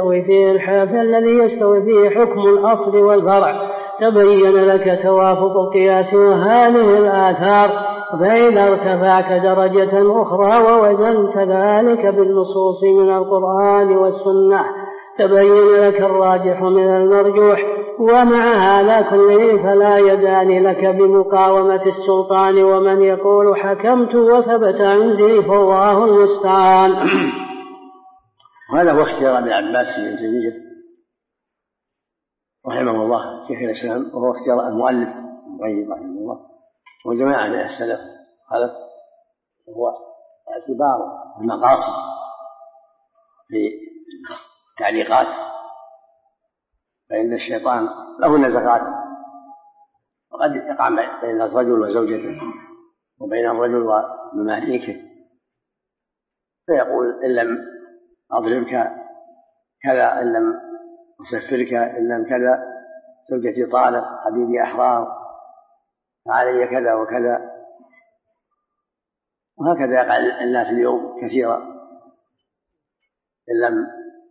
يستوي فيه حكم الأصل والفرع، تبين لك توافق القياس وهذه الآثار. فإذا ارتفعت درجة أخرى ووزنت ذلك بالنصوص من القرآن والسنة، تبين لك الراجح من المرجوح. ومع هذا كله فلا يدان لك بمقاومة السلطان ومن يقول حكمت وثبت عندي، فالله المستعان. وهذا هو اختيار ابن عباس بن تيمية رحمه الله شيخ الإسلام، وهو اختيار المؤلف ابن رحمه الله وجماعة من السلف. هذا هو اعتبار المقاصد في التعليقات، فإن الشيطان له نزغات، وقد يقع بين الرجل وزوجته وبين الرجل ومماليكه، فيقول إن لم أضربك كذا، إن لم أسفرك، إن لم كذا، زوجتي طالق، حبيبي أحرار، فعلي كذا وكذا. وهكذا يقع الناس اليوم كثيرا، إن لم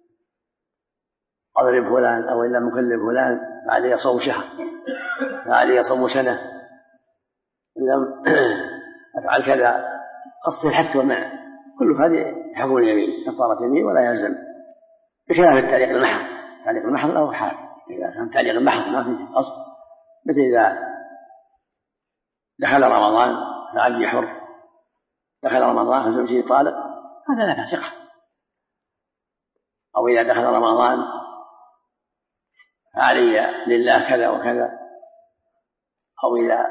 أضرب فلان أو إن لم أكلم فلان فعلي صوم شهر، فعلي صوم سنة، إن لم أفعل كذا قصد الحث والمنع. كل هذه حكم اليمين كفارة يمين ولا يلزم، بخلاف التعليق المحض. تعليق المحض له حال، إذا كان تعليق المحض ما فيه قصد، مثل إذا دخل رمضان فعبدي حر، دخل رمضان فزوجي طالق، هذا لا ثقة. أو إذا دخل رمضان فعلي لله كذا وكذا، أو إذا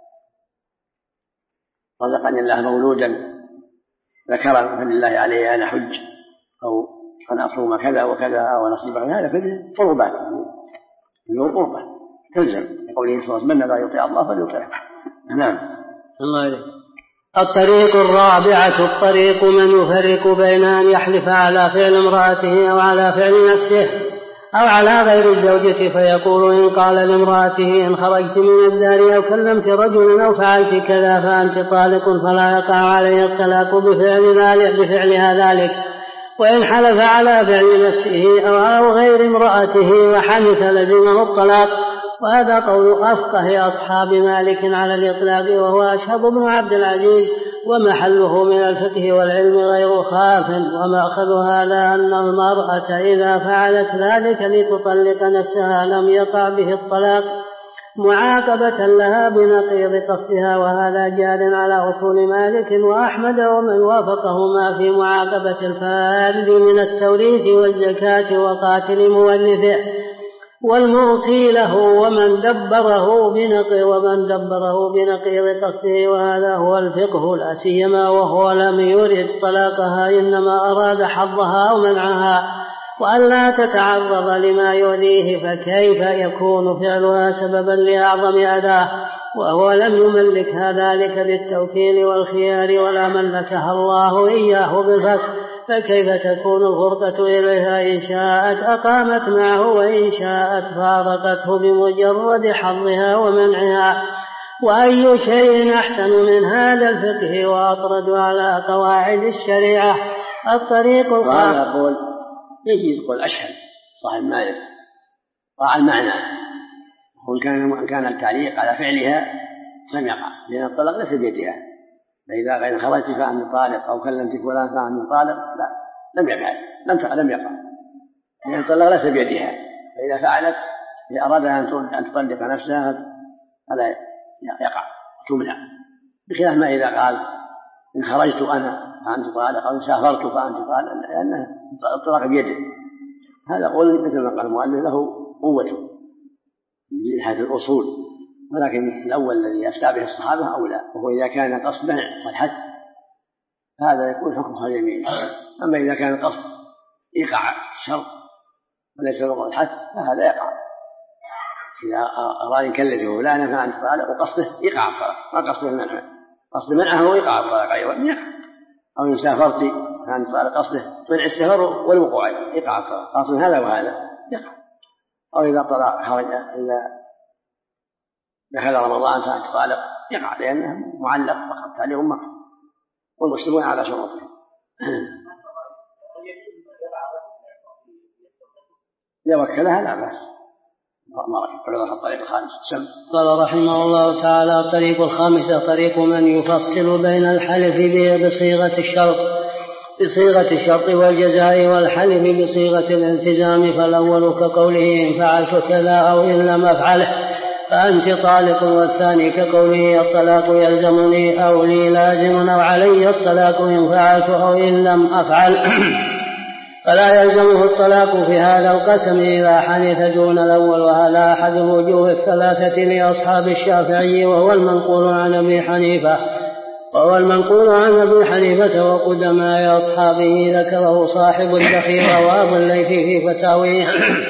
رزقني الله مولودا ذكرا فلله علي أن أحج، أو أن أصوم كذا وكذا، أو نصيب عن هذا كله قربات من القربة تلزم، يقول صلى الله عليه وسلم: من لا يطيع الله فليطيعه. نعم. الله عليك. الطريق الرابعة الطريق من يفرق بين أن يحلف على فعل امرأته أو على فعل نفسه أو على غير الزوجة، فيقول إن قال لامرأته إن خرجت من الدار أو كلمت رجلا أو فعلت كذا فأنت طالق، فلا يقع عليه الطلاق بفعلها ذلك. وإن حلف على فعل نفسه أو غير امرأته وحنث لزمه الطلاق. وهذا قول أفقه أصحاب مالك على الإطلاق، وهو أشهب بن عبد العزيز، ومحله من الفقه والعلم غير خاف. ومأخذ هذا أن المرأة إذا فعلت ذلك لتطلق نفسها لم يقع به الطلاق معاقبة لها بنقيض قصدها، وهذا جار على أصول مالك وأحمد ومن وافقهما في معاقبة الفارد من التوريث والزكاة وقاتل مورثه والموصي له ومن دبره بنقيض قصده. وهذا هو الفقه، لا سيما وهو لم يرد طلاقها، إنما أراد حظها ومنعها وألا تتعرض لما يؤذيه، فكيف يكون فعلها سببا لأعظم أذاه وهو لم يملكها ذلك بالتوكيل والخيار ولا ملكها الله إياه بالفسق؟ فكيف تكون الفرقة إليها؟ إن شاءت أقامت معه وإن شاءت فارقته بمجرد حظها ومنعها. وأي شيء أحسن من هذا الفقه وأطرد على قواعد الشريعة؟ الطريق وهذا يقول يجي يقول أشهد صاحب مالك راعى المعنى، كان التعليق على فعلها لم يقع، لأن الطلاق ليس بيدها. فإذا غير خرجت فأنت طالق أو كلمت فلان فأنت طالق، لا، لم يقع، لأن الطلاق ليس بيدها. فإذا فعلت إذا أرادها أن تطلق نفسها فلا يقع، تمنع، بخلاف ما إذا قال إن خرجت أنا فأنت طالق أو إن سافرت فأنت طالق، لأن الطلاق بيده. هذا قول مثل ما قال المؤلف له قوته من جهة الأصول، ولكن الأول الذي أفتى به الصحابة أولى، وهو إذا كان قصد منع والحد هذا يكون حكمه اليمين. أما إذا كان القصد يقع الشر وليس وقع الحد فهذا يقع. إذا أراد يكلفه فلانا فعن الطلاق وقصده يقع الطلاق، ما قصده المنع، قصد منعه يقع الطلاق أيضا يقع. أو إن سافرت فعن الطلاق قصده منع السفر والوقوع يقع الطلاق، قصد هذا وهذا يقع. أو إذا طلاق خرج إذا دخل رمضان فعن الطلاق يقع، لأنه معلق فقط عليه أمه والمسلمون على شروطه. إذا وكلها لا بأس. الطريق الخامس قال رحمه الله تعالى: الطريق الخامسة طريق من يفصل بين الحلف بصيغة الشرط والجزاء والحلف بصيغة الالتزام. فالأول كقوله إن فعلت كذا أو إن لم أفعله فأنت طالق، والثاني كقوله الطلاق يلزمني أو لي لازم أو علي الطلاق إن فعلت أو إن لم أفعل. فلا يلزمه الطلاق في هذا القسم إذا حنث دون الأول، وهذا أحد الوجوه الثلاثة لأصحاب الشافعي وهو المنقول عن أبي حنيفة وقدماء أصحابه، ذكره صاحب الذخيرة وأبو الليث في فتاويه.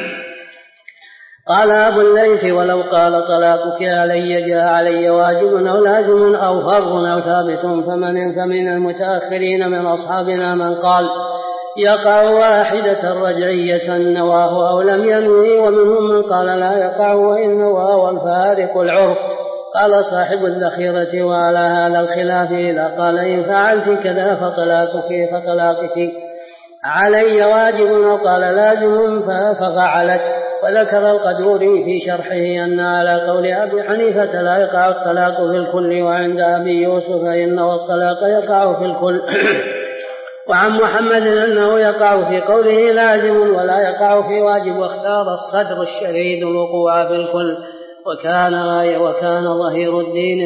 قال أبو الليث: ولو قال طلاقك علي جاء علي واجب أو لازم أو فرض أو ثابت. فمن المتأخرين من أصحابنا من قال يقع واحدة رجعية نواه أو لم ينوي، ومنهم من قال لا يقع وإن نوى والفارق العرف. قال صاحب الذخيرة: وعلى هذا الخلاف إذا قال إن فعلت كذا فطلاقك علي واجب أو قال لازم ففعلت. وذكر القدوري في شرحه أن على قول أبي حنيفة لا يقع الطلاق في الكل، وعند أبي يوسف إنه الطلاق يقع في الكل. وعن محمد أنه يقع في قوله لازم ولا يقع في واجب، واختار الصدر الشديد الوقوع في الكل. وكان ظهير الدين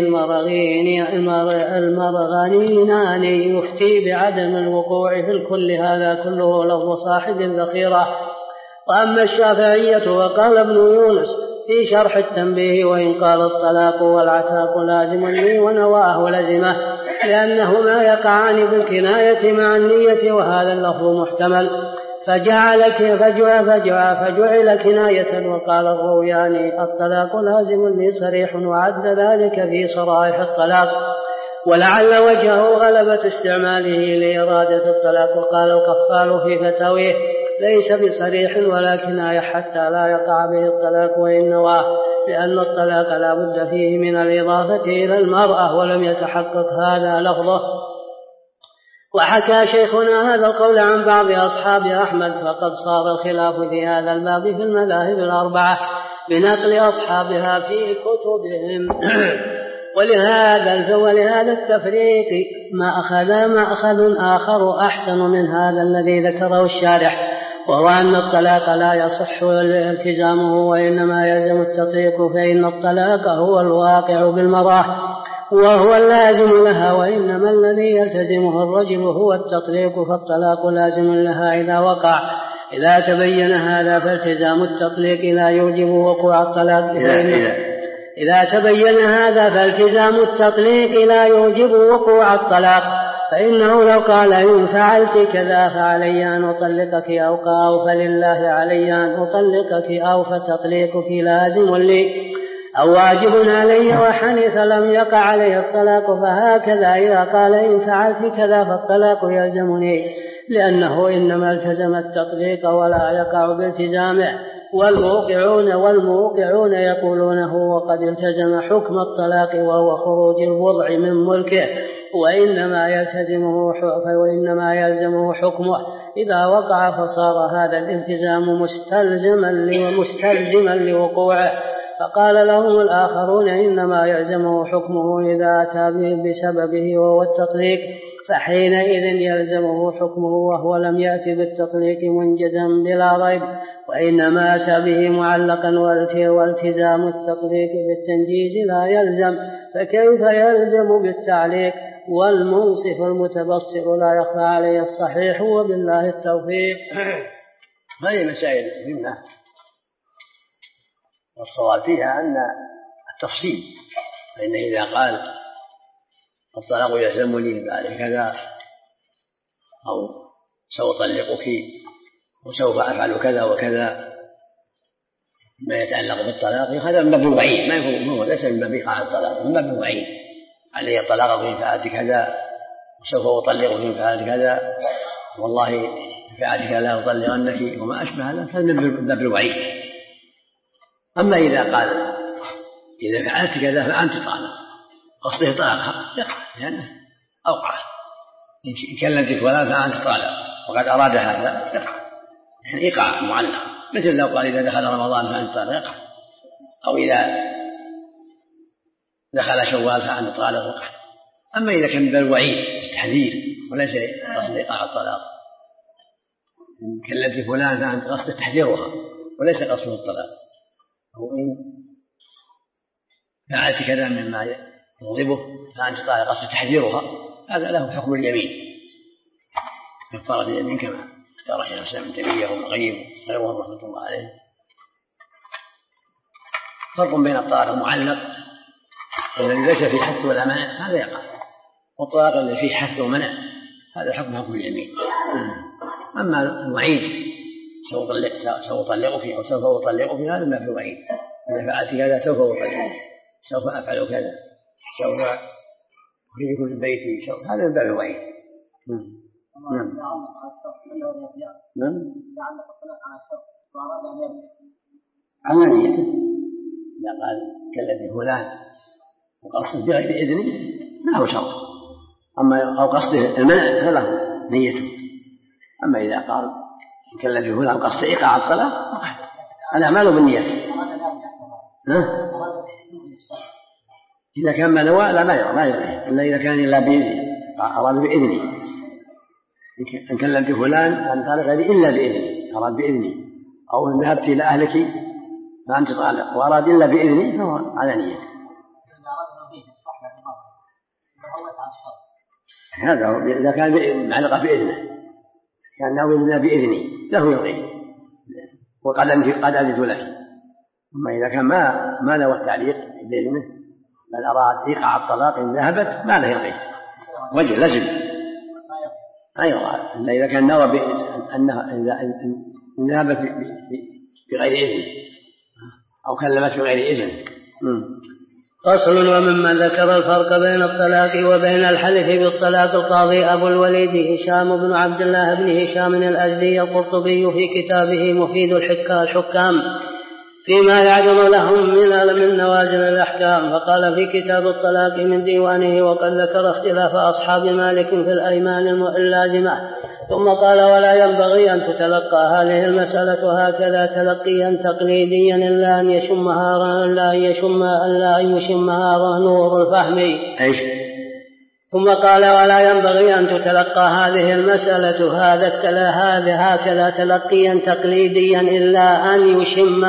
المرغنينان يفتي بعدم الوقوع في الكل. هذا كله لفظ صاحب الذخيرة. وأما الشافعية وقال ابن يونس في شرح التنبيه: وإن قال الطلاق والعتاق لازم لي ونواه لزمه، لأنهما يقعان بالكناية مع النية، وهذا اللفظ محتمل. فجعل كناية. وقال الروياني: الطلاق لازم لي صريح، وعد ذلك في صرائح الطلاق، ولعل وجهه غلبة استعماله لإرادة الطلاق. وقال القفال في فتاويه: ليس بصريح ولا كناية حتى لا يقع به الطلاق وإن نواه، لأن الطلاق لا بد فيه من الإضافة إلى المرأة، ولم يتحقق هذا لفظه. وحكى شيخنا هذا القول عن بعض أصحاب أحمد، فقد صار الخلاف في هذا الباب في المذاهب الأربعة بنقل أصحابها في كتبهم. ولهذا التفريق مأخذ آخر أحسن من هذا الذي ذكره الشارح، وهو أن الطلاق لا يصح التزامه وإنما يلزم التطليق، فإن الطلاق هو الواقع بالمرأة وهو اللازم لها، وإنما الذي يلتزمه الرجل هو التطليق، فالطلاق لازم لها إذا وقع. إذا تبين هذا فالتزام التطليق لا يوجب وقوع الطلاق، إذا تبين هذا فالتزام التطليق لا يوجب وقوع الطلاق، فإنه لو قال إن فعلت كذا فعلي أن أطلقك أو فلله علي أن أطلقك أو فتطليقك لازم لي أو واجب علي وحنث لم يقع عليه الطلاق، فهكذا إذا قال إن فعلت كذا فالطلاق يلزمني، لأنه إنما التزم التطليق ولا يقع بالتزامه. والموقعون يقولونه وقد التزم حكم الطلاق وهو خروج الوضع من ملكه، وإنما يلزمه حكمه إذا وقع، فصار هذا الالتزام مستلزما لوقوعه. فقال لهم الآخرون إنما يلزمه حكمه إذا أتى بسببه وهو التطليق، فحينئذ يلزمه حكمه وهو لم يأتي بالتطليق منجزا بلا ريب، وإنما أتى به معلقا، والتزام التطليق بالتنجيز لا يلزم، فكيف يلزم بالتعليق؟ والمنصف المتبصر لا يخفى عليه الصحيح، وبالله التوفيق. هذه مسائل مهمة، والصواب فيها أن تفصيل، فإنه إذا قال الطلاق يلزمني بعد كذا أو سأطلقك وسوف أفعل كذا وكذا ما يتعلق بالطلاق، هذا من باب الوعيد، ما هو ليس من باب إيقاع الطلاق، من باب الوعيد عليه الطلاق في فعلت كذا وسوف أطلقك في فعلت كذا والله في فعلتك لا أطلقنك وما أشبه هذا من باب الوعيد. أما إذا قال إذا فعلت كذا فأنت طالق قصده طلاقها يقع لأنه أوقع، إن كلمتك ولا فأنت طالق وقد أراد هذا يقع، يعني إيقاع معلق، مثل لو قال إذا دخل رمضان فأنت طالق يقع، أو إذا دخل شوال فأنت طالق وقع. أما إذا كان بالوعيد والتحذير وليس قصد إيقاع الطلاق، إن كلمت فلان فأنت قصد تحذيرها وليس قصد الطلاق، أو إن فعلت كذا مما يغضبه فأنت طالق قصد تحذيرها، هذا له حكم اليمين كفارة اليمين كما اختار شيخ الإسلام ابن تيمية وابن القيم وغيرهم رحمة الله عليه. فرق بين الطلاق المعلق الذي ليس فيه حث ولا منع هذا يقع، والطلاق الذي فيه حث ومنع هذا حكم اليمين. أما الوعيد سوف أطلقك أو سوف أطلقك هذا ما في الوعيد، إذا فعلت كذا سوف أطلقك سوف أفعل كذا سوف أخرجك من بيتي هذا من باب الوعيد. على نيته إذا قال كلمني فلان وقصده بغير إذنه ما هو شرط، أما أو قصده المنع فله نيته. أما إذا قال كلمني فلان وقصده إيقاع الطلاق الأعمال بالنية. إذا كان ما نوى لا ما يرى إلا إذا كان إلا بإذنه أراد بإذنه، إن كلمت فلان أن طالق إلا بإذنه أراد بإذنه، أو إن ذهبت إلى أهلك فأنت طالق وأراد إلا بإذنه فهو على نية. هذا إذا كان معلقة بإذنه كان ناوي لنا بإذنه له يرضيه وقد أذنت لك. أما إذا كان ما نوى التعليق بإذنه بل أراد إيقاع الطلاق إن ذهبت ما له يرضيه وجه لزم. أيوة إلا إذا كان نوى أنها إن ذهبت بغير إذن أو كلمت بغير إذن. فصل. ومما ذكر الفرق بين الطلاق وبين الحلف بالطلاق القاضي أبو الوليد هشام بن عبد الله بن هشام الأزدي القرطبي في كتابه مفيد الحكام فيما يعجب لهم من نوازل الأحكام، فقال في كتاب الطلاق من ديوانه وقد ذكر اختلاف أصحاب مالك في الأيمان اللازمة، ثم قال ولا ينبغي أن تتلقى هذه المسألة هكذا تلقيا تقليديا إلا أن يشمها نور الفهم. ثم قال ولا ينبغي أن تتلقى هذه المسألة هكذا تلقيا تقليديا إلا أن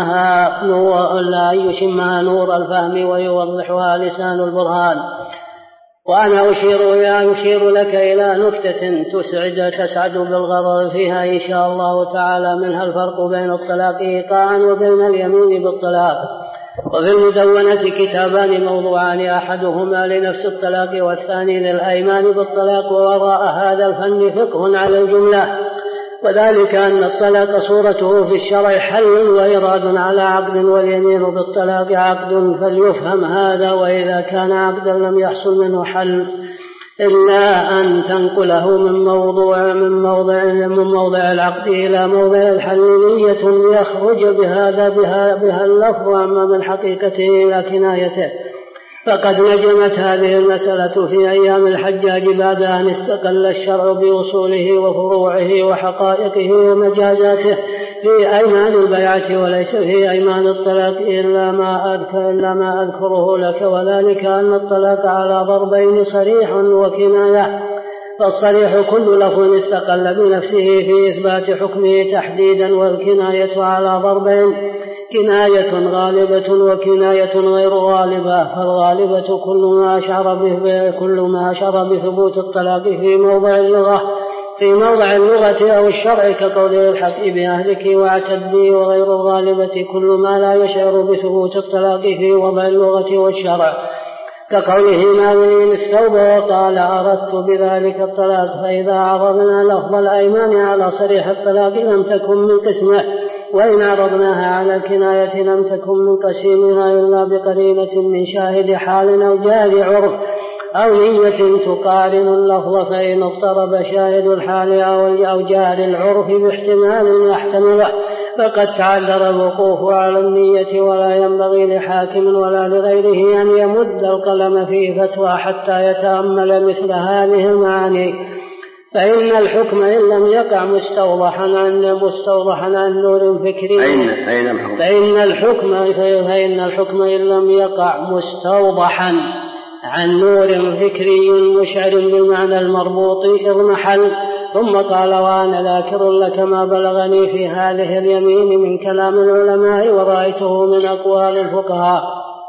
يشمها نور الفهم ويوضحها لسان البرهان. وأنا أشير لك إلى نكتة تسعد بالغرض فيها إن شاء الله تعالى، منها الفرق بين الطلاق إيقاعا وبين اليمين بالطلاق. وفي المدونة كتابان موضوعان، أحدهما لنفس الطلاق والثاني للأيمان بالطلاق، ووراء هذا الفن فقه على الجملة، وذلك أن الطلاق صورته في الشرع حل وإراد على عقد، واليمين بالطلاق عقد، فليفهم هذا. وإذا كان عقدا لم يحصل منه حل إلا أن تنقله من موضع العقد إلى موضع الحل نية يخرج بها اللفظ أما من حقيقته إلى كنايته. فقد نجمت هذه المسألة في أيام الحجاج بعد أن استقل الشرع بأصوله وفروعه وحقائقه ومجازاته في أيمان البيعة وليس في أيمان الطلاق إلا ما أذكره لك، وذلك أن الطلاق على ضربين صريح وكناية. فالصريح كل لفظ استقل بنفسه في إثبات حكمه تحديدا، والكناية على ضربين، كناية غالبة وكناية غير غالبة. فالغالبة كل ما أشعر بثبوت الطلاق في موضع اللغة في موضع اللغة أو الشرع كقوله الحقي بأهلك واعتدي وغير الغالبة كل ما لا يشعر بثبوت الطلاق في وضع اللغة والشرع كقوله ناولين الثوب وقال أردت بذلك الطلاق. فإذا عرضنا لفظ الأيمان على صريح الطلاق لم تكن من قسمه، وإن عرضناها على الكناية لم تكن من قسيمها إلا بقرينة من شاهد حال أو جار عرف أو نية تقارن اللفظ، فإن اضطرب شاهد الحال أو جار العرف باحتمال يحتمله فقد تعذر الوقوف على النية، ولا ينبغي لحاكم ولا لغيره أن يمد القلم في فتوى حتى يتأمل مثل هذه المعاني. فإن الحكم إن لم يقع مستوضحا عن نور فكري فإن الحكم إن لم يقع مستوضحا عن نور فكري مشعر بالمعنى المربوط اضمحل. ثم قال وأنا ذاكر لك ما بلغني في هذه اليمين من كلام العلماء ورأيته من أقوال الفقهاء،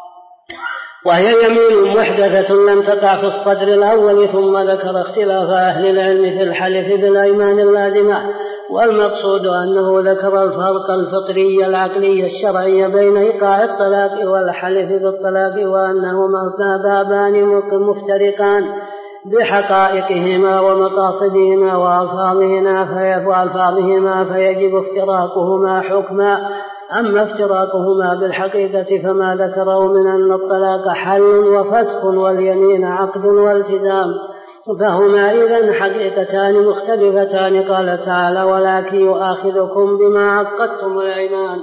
وهي يمين محدثة لم تقع في الصدر الأول. ثم ذكر اختلاف أهل العلم في الحلف بالأيمان اللازمة، والمقصود أنه ذكر الفرق الفطري العقلي الشرعي بين إيقاع الطلاق والحلف بالطلاق، وأنهما بابان مفترقان بحقائقهما ومقاصدهما وألفاظهما فيجب افتراقهما حكما. أما افتراقهما بالحقيقة فما ذكره من أن الطلاق حل وفسخ واليمين عقد والتزام، فهما إذن حقيقتان مختلفتان. قال تعالى ولكن يؤاخذكم بما عقدتم الأيمان.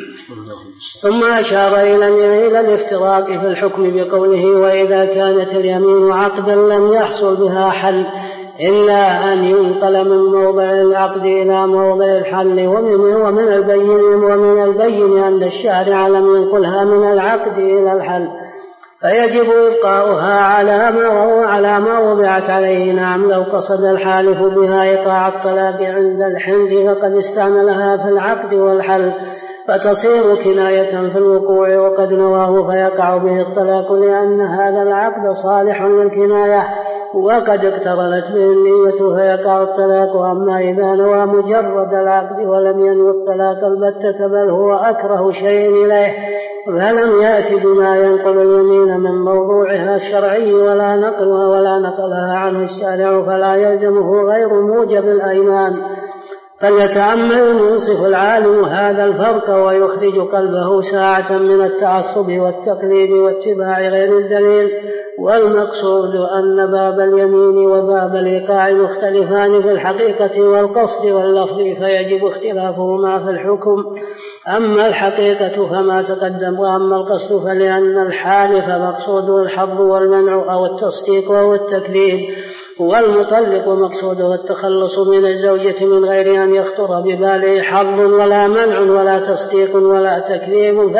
ثم أشار إلى الافتراق في الحكم بقوله وإذا كانت اليمين عقدا لم يحصل بها حل إلا أن ينقل من موضع العقد إلى موضع الحل، ومن البين أن الشارع لم ينقلها من العقد إلى الحل، فيجب إبقاؤها على ما وضعت عليه. نعم لو قصد الحالف بها إيقاع الطلاق عند الحنث فقد استعملها في العقد والحل فتصير كناية في الوقوع وقد نواه فيقع به الطلاق، لأن هذا العقد صالح للكناية وقد اقترنت به النية فيقع الطلاق. أما إذا نوى مجرد العقد ولم ينوي الطلاق البتة بل هو أكره شيء إليه فلم يأت بما ينقل اليمين من موضوعها الشرعي ولا نقلها عنه الشارع فلا يلزمه غير موجب الأيمان. فليتأمل المنصف العالم هذا الفرق ويخرج قلبه ساعة من التعصب والتقليد واتباع غير الدليل. والمقصود أن باب اليمين وباب الإيقاع مختلفان في الحقيقة والقصد واللفظ فيجب اختلافهما في الحكم. أما الحقيقة فما تقدم، وأما القصد فلأن الحالف مقصوده الحظ والمنع أو التصديق أو التكذيب، والمطلق مقصوده التخلص من الزوجة من غير أن يخطر بباله حظ ولا منع ولا تصديق ولا تكذيب،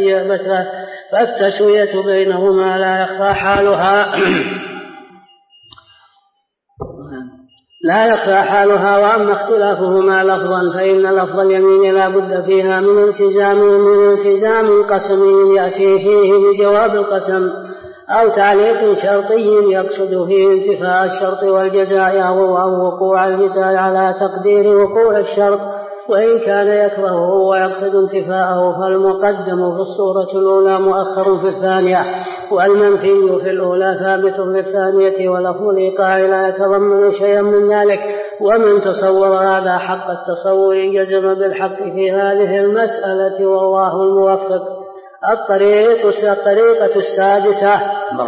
فالتسوية بينهما لا يخفى حالها. وأما اختلافهما لفظا فإن لفظ اليمين لا بد فيها من التزام قسمي يأتي فيه بجواب القسم أو تعليق شرطي يقصد فيه انتفاء الشرط والجزاء أو وقوع الجزاء على تقدير وقوع الشرط، وإن كان يكرهه ويقصد انتفاءه فالمقدم في الصورة الأولى مؤخر في الثانية، والمنفي في الأولى ثابت في الثانية، ولفظ الإيقاع لا يتضمن شيئا من ذلك. ومن تصور هذا حق التصور جزم بالحق في هذه المسألة والله الموفق. الطريقة السادسة.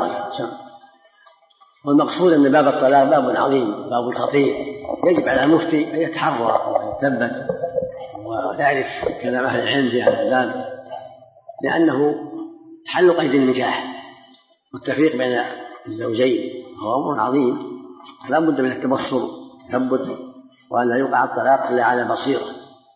والمقصود أن باب الطلاق باب عظيم باب خطير، يجب على المفتي أن يتحرى ويثبت ويعرف كلام أهل العلم في هذا الباب، لأنه حل قيد النكاح والتفريق بين الزوجين هو أمر عظيم، لا بد من التبصر تثبت، وأن لا يوقع الطلاق إلا على بصيرة.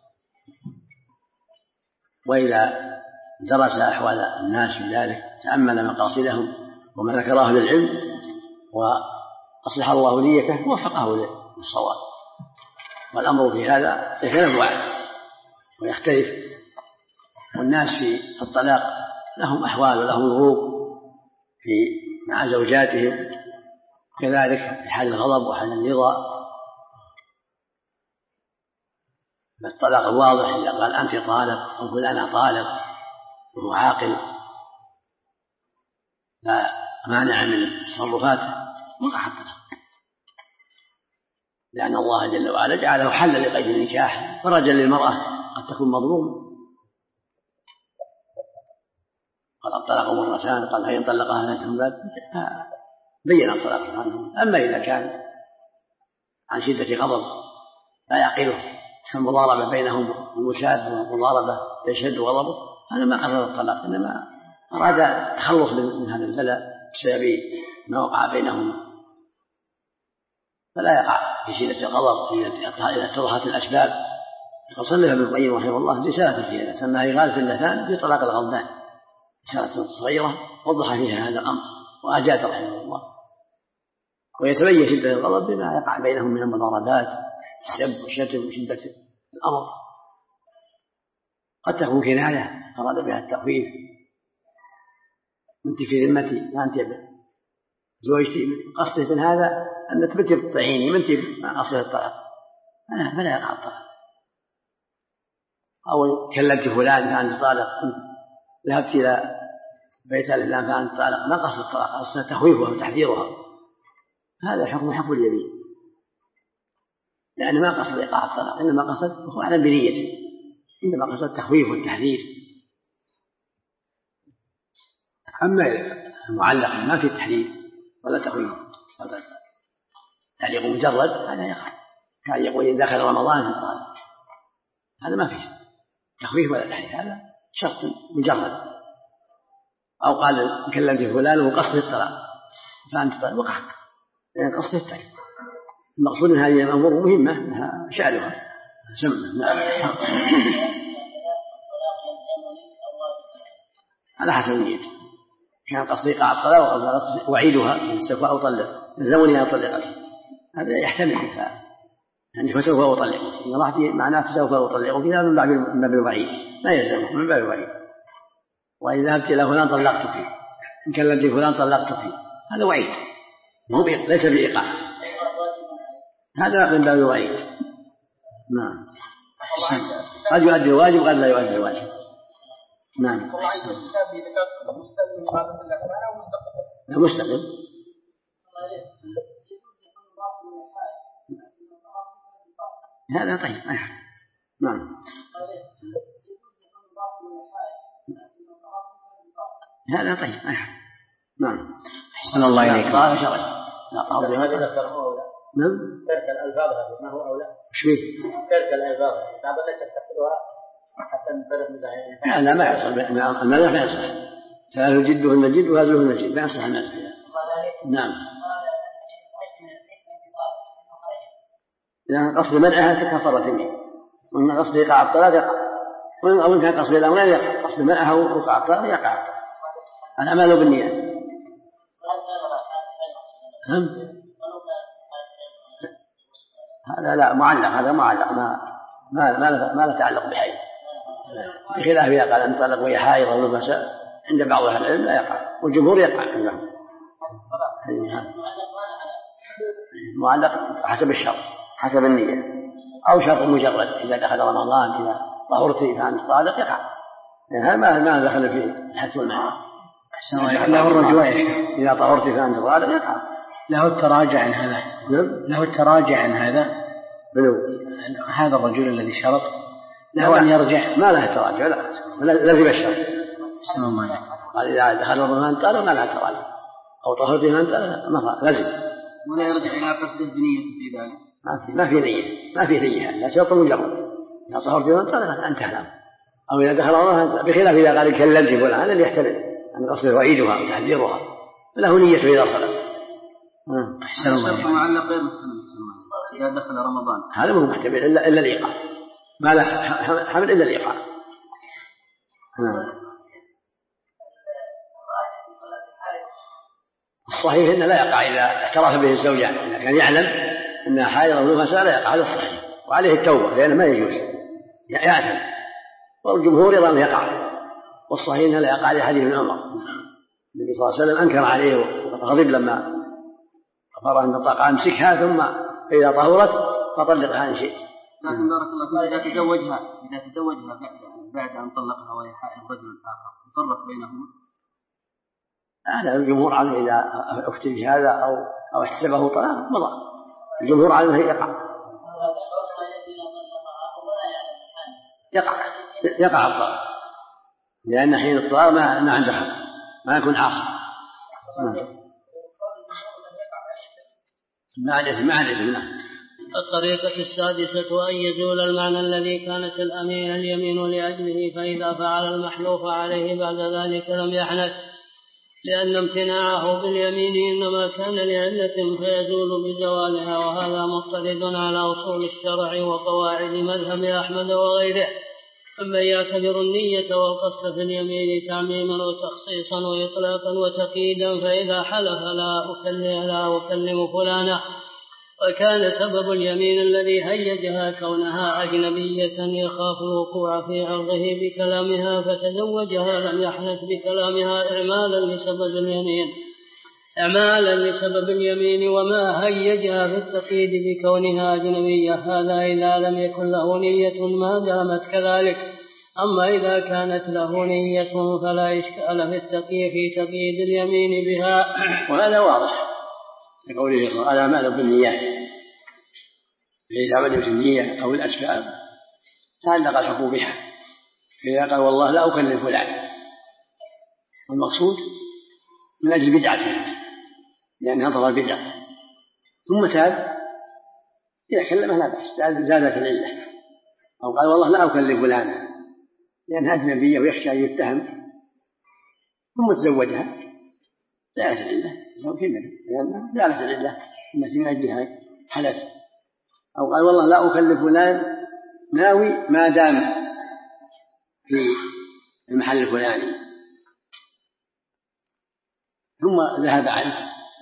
وإذا درس أحوال الناس في ذلك تأمل مقاصدهم وما ذكره أهل العلم وأصلح الله نيته ووفقه للصواب. والأمر في هذا يتنوع ويختلف، والناس في الطلاق لهم أحوال ولهم ظروف مع زوجاتهم، كذلك في حال الغضب وحال الرضا الطلاق الواضح إذا قال أنت طالق أو فلان طالق وهو عاقل لا مانع من تصرفاته وقع الطلاق، لأن الله جل وعلا جعله حلا لقيد النكاح فرجا للمرأة قد تكون مظلومة. قال الطلاق مرتان، قال فإن طلقها فلا بعد بين الطلاق سبحانه. أما إذا كان عن شدة غضب لا يعقله كالمضاربة بينهم المشاد والمضاربة يشد غضبه، هذا ما قصد الطلاق، إنما أراد التخلص من هذا البلاء بسبب ما وقع بينهم، فلا يقع في شدة الغضب إذا اتضحت الأسباب. فصنف ابن القيم رحمه الله رسالة فيها سماها إغاثة اللذان في طلاق الغضبان، رسالة صغيرة وضح فيها هذا الأمر وأجاد رحمه الله. ويتبين شدة الغضب بما يقع بينهم من المضاربات السب والشتم وشدة الأمر. قد تكون كناية أراد بها التخفيف، أنت في ذمتي لا أنت زوجتي، قصدت هذا أن تبكي بالطعيني من تبكي مع أصل الطلاق فلا يقع الطلاق. أو كلمت فلان فأنت طالق، ذهبت إلى بيت فلان فأنت طالق، ما قصد الطلاق، قصد تخويفها وتحذيرها، هذا حكم اليمين، لأن ما قصد إيقاع الطلاق، إنما قصد هو أعلم بنيته، إنما قصد التخويف والتحذير. أما المعلق ما في تحذير ولا تخويف، تعليق مجرد هذا يقع، كان يقول إن دخل رمضان فقال هذا ما فيه تخويف ولا تحذير، هذا شرط مجرد. أو قال كلمت فلان وقصد الطلاق فأنت طالق وقعت، لأن قصد الطلاق. المقصود من هذه الأمور مهمة لها شأنها سمة. على حسب نيته، كان قصد إيقاع الطلاق أو قصد وعيدها سوف أطلق زمني أطلقك، هذا يحتمل يعني فسوف أطلق إن الله معناه فسوف أطلق فيها من باب الوعيد، لا يلزمه من باب الوعيد. وإذا ذهبت إلى فلان طلقتك، إن كلمت فلان طلقتك، هذا وعيد ليس بإيقاع، هذا من باب الوعيد. نعم، قد يؤدي الواجب قد لا يؤدي الواجب. نعم، لا مستقل. هذا طيب. نعم، هذا طيب. نعم، أحسن الله إليك. هذا شرعي. نعم، ترك الألفاظ ما هو أولى؟ شوي ترك الألفاظ بعض الناس تتخذها حتى نفرق مزايا. لا ما يصح، المذهب ما يصح، فهذا جده المجد وهذا المجد ما يصح الناس فيها. نعم، إذا قصد منعها تكفرت منه، وإن قصد إيقاع الطلاق يقع، أو إن كان قصد الأمرين يقع، قصد منعها وإيقاع الطلاق يقع. الأعمال بالنيات. هذا لا معلق، هذا معلق ما له تعلق بحي، بخلاف إذا قال أن طلق وهي حائض أو نفساء عند بعض أهل العلم لا يقع، والجمهور يقع عندهم. معلق حسب الشرط حسب النية، أو شرط مجرد إذا دخل رمضان إذا طهرت فأنت طالق يقع، يعني هذا ما دخل فيه الحث والمنع. له الرجوع يا شيخ، إذا طهرت فأنت طالق يقع. له التراجع عن هذا. له التراجع عن هذا. هذا الرجل الذي شرط له أن يرجع. ما له تراجع، لا لازم الشرط. سلام الله. قال إذا دخل رمضان طالق ما له تراجع، أو طهرت فأنت طالق لازم. ولا يرجع إلى قصد النية في ذلك. ما في نية، لا شرط مجرد. إذا طهرت فأنت طالق أنت أهلا. أو إذا دخل رمضان، بخلاف إذا قال كلمت ولا هذا اللي يحتمل أن قصده وعيدها وتحذيرها، له نية إذا صلى. أحسن الله. معلق غير محتمل إذا دخل رمضان، هذا مو محتمل إلا الإيقاع، ما له حمل إلا الإيقاع. الصحيح إنه لا يقع إذا اعترف به الزوجان، إذا كان يعلم أنها حائض أو نفساء لا يقع، هذا الصحيح، وعليه التوبة لأنه ما يجوز يعلم، والجمهور يرى أنه يقع، والصحيح أنه لا يقع لحديث ابن عمر. النبي صلى الله عليه وسلم أنكر عليه وغضب لما أخبره أن الطاقة أمسكها ثم إذا طهرت فطلقها إن شئت، لكن بارك الله فيك إذا تزوجها بعد أن طلقها وهي حائض رجل آخر يفرق بينهما. هذا الجمهور عليه إذا أفتي بهذا أو احتسبه طلاق مضى. الجمهور عليه يقع الطلاق، لأن حين الطلاق ما عنده حق، ما يكون عاصم. ما عليه. الطريقة السادسة أن يزول المعنى الذي كانت اليمين لأجله، فإذا فعل المحلوف عليه بعد ذلك لم يحنث، لأن امتناعه باليمين إنما كان لعلة فيزول بزوالها، وهذا مضطرد على أصول الشرع وقواعد مذهب أحمد وغيره. أما يعتبر النية والقصد في اليمين تعميما وتخصيصا وإطلاقا وتقييدا، فإذا حلف لا أكلم فلانا، وكان سبب اليمين الذي هيجها كونها أجنبية يخاف الوقوع في عرضه بكلامها فتزوجها، لم يحنث بكلامها إعمالا لسبب اليمين وما هيجها في التقييد بكونها أجنبية. هذا إذا لم يكن له نية ما دامت كذلك. أما إذا كانت له نية فلا إشكال في تقييد اليمين بها. وهذا واضح لقوله على ماذا بالنيات، إذا وجدت النية أو الأسباب تعلق الحكم بها. إذا قال والله لا أكلم فلان، والمقصود من أجل بدعته لأنها ضرر بدعة، ثم تاب إذا كلمه لا بأس، زادت العلة. أو قال والله لا أكلم فلان لأنها أجنبية ويخشى أن يتهم، ثم تزوجها زادت العلة، لأن زادت العلة التي من أجلها حلف. أو قال والله لا أكلم فلان ناوي ما دام في المحل الفلاني، ثم ذهب عنه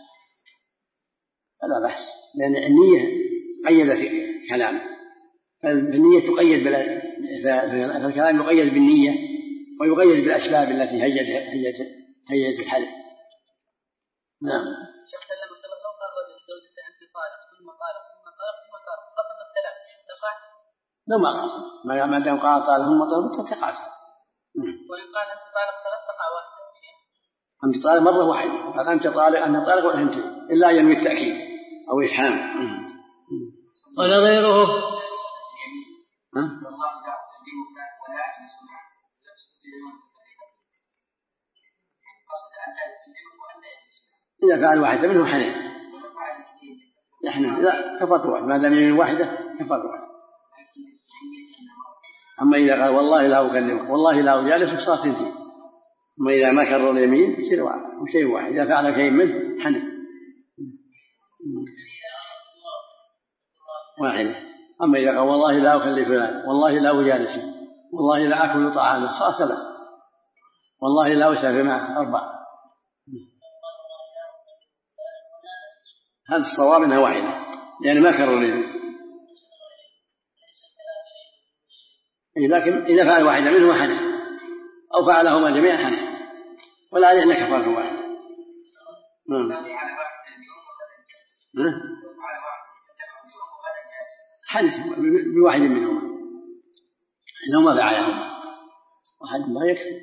فلا بأس، لأن النية قيد في كلامه، فالنية تقيد فالكلام يقيد بالنية ويقيد بالأسباب التي هيجت الحلف. نعم. شيخ سلم الله لو قال لزوجته أنت طالق ثم طالق قصد الثلاث تقع؟ لا ما قصد، ما دام قال طالق ثم طالق تقع. وإن قال أنت طالق ثلاث تقع واحدة. أنت طالق مرة واحدة، قال أنت طالق أنت طالق وأنت إلا ينوي التأكيد أو إفهام. ولا غيره. إذا فعل واحدة منهم حنين نحن لا كفرت واحد، ما دام يمين واحدة كفرت واحد. أما إذا قال والله لا أكلمك والله لا أجالسك صار سنتين، أما إذا ما كرر اليمين يصير شيء واحد. إذا فعل شيء منه حنين واحدة. أما إذا قال والله لا أكلم فلان والله لا أجالسك والله لا أكل طعامه صار ثلاث، والله لا أسافر معه أربعة. هذا الصواب انها واحده لان ما كرر اليمين. لكن اذا فعل واحده منهما حنث او فعلهما جميعا حنث ولا عليه ان كفاره واحده. حنث بواحد منهما انهما فعلهما واحد ما يكفي.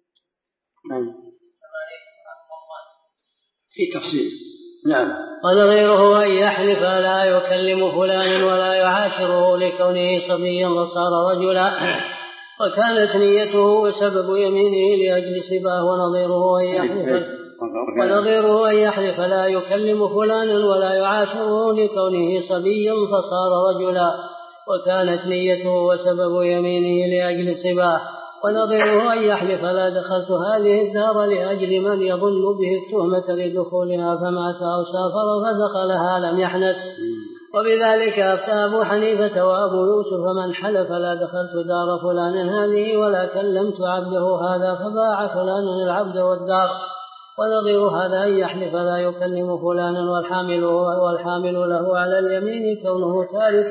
في تفصيل. نعم. قال غيره أن يحلف لا يكلم فلانا ولا يعاشره لكونه صبيا وصار رجلا، وكانت نيته وسبب يمينه لأجل سباه، ونظيره أن يحلف لا يكلم فلانا ولا يعاشره لكونه صبيا فصار رجلا، وكانت نيته وسبب يمينه لأجل سباه، ونظيره أن يحلف لا دخلت هذه الدار لأجل من يظن به التهمة لدخولها فمات أو سافر فدخلها لم يحنث. وبذلك أفتى أبو حنيفة وأبو يوسف من حلف لا دخلت دار فلان هذه ولا كلمت عبده هذا فباع فلان العبد والدار. ونظير هذا أن يحلف لا يكلم فلانا والحامل له على اليمين كونه تاركا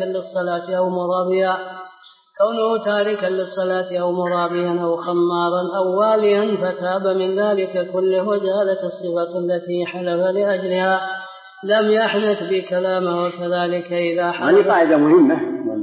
للصلاة أو مرابيا أو خمارا أو واليا فتاب من ذلك كله وزالت الصفة التي حلف لأجلها لم يحنث بكلامه. وكذلك إذا حلف. هذه قاعدة مهمة في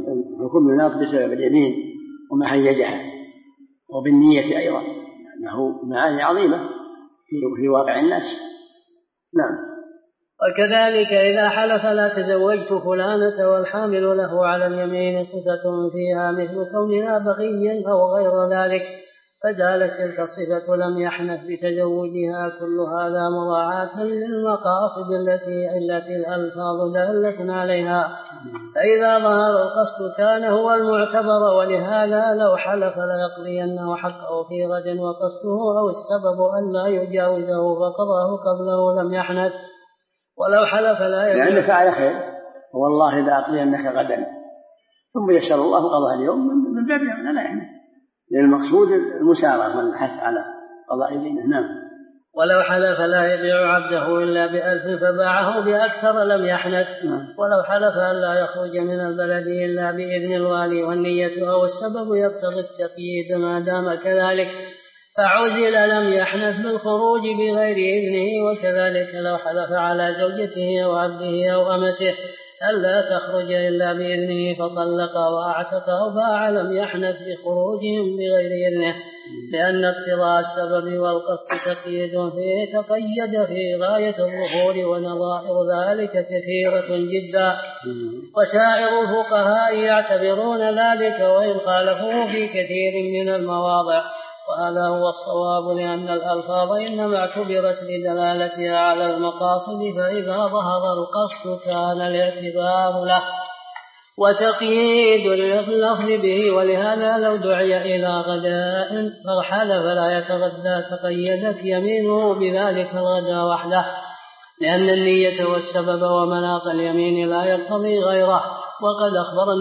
الكل يناط بسبب اليمين وما هيجها، وبالنية أيضا، لأنه معاني عظيمة في واقع الناس. نعم. وكذلك إذا حلف لا تزوجت فلانة والحامل له على اليمين صفة فيها مثل كونها بغيا أو غير ذلك فزالت تلك الصفة لم يحنث بتزوجها. كل هذا مراعاة للمقاصد التي الألفاظ دالة عليها، فإذا ظهر القصد كان هو المعتبر. ولهذا لو حلف ليقضينه حقه في غد وقصده أو السبب أن لا يجاوزه فقضاه قبله لم يحنث. ولو حلف لا يجوز لأنك على خير، والله لا أقضينك غدا، ثم يشاء الله قضاء اليوم من باب لا يحنث، لأن المقصود المسارعة والحث على قضاء دينه. نعم. ولو حلف لا يبيع عبده إلا ب1000 فباعه بأكثر لم يحنث. ولو حلف أن لا يخرج من البلد إلا بإذن الوالي والنية أو السبب يقتضي التقييد ما دام كذلك فعزل لم يحنث بالخروج بغير إذنه. وكذلك لو حلف على زوجته أو عبده أو أمته ألا تخرج إلا بإذنه فطلق وأعتق أو باع لم يحنث بخروجهم بغير إذنه، لأن اقتضاء السبب والقصد تقييد فيه تقيد في غاية الظهور، ونظائر ذلك كثيرة جدا. وسائر الفقهاء يعتبرون ذلك وإن خالفوه في كثير من المواضع، وهذا هو الصواب، لأن الألفاظ إنما اعتبرت لدلالتها على المقاصد، فإذا ظهر القصد كان الاعتبار له وتقييد اللفظ به. ولهذا لو دعي إلى غداء فحلف لا يتغدى تقيدت يمينه بذلك الغداء وحده، لأن النية والسبب ومناط اليمين لا يقتضي غيره. وقد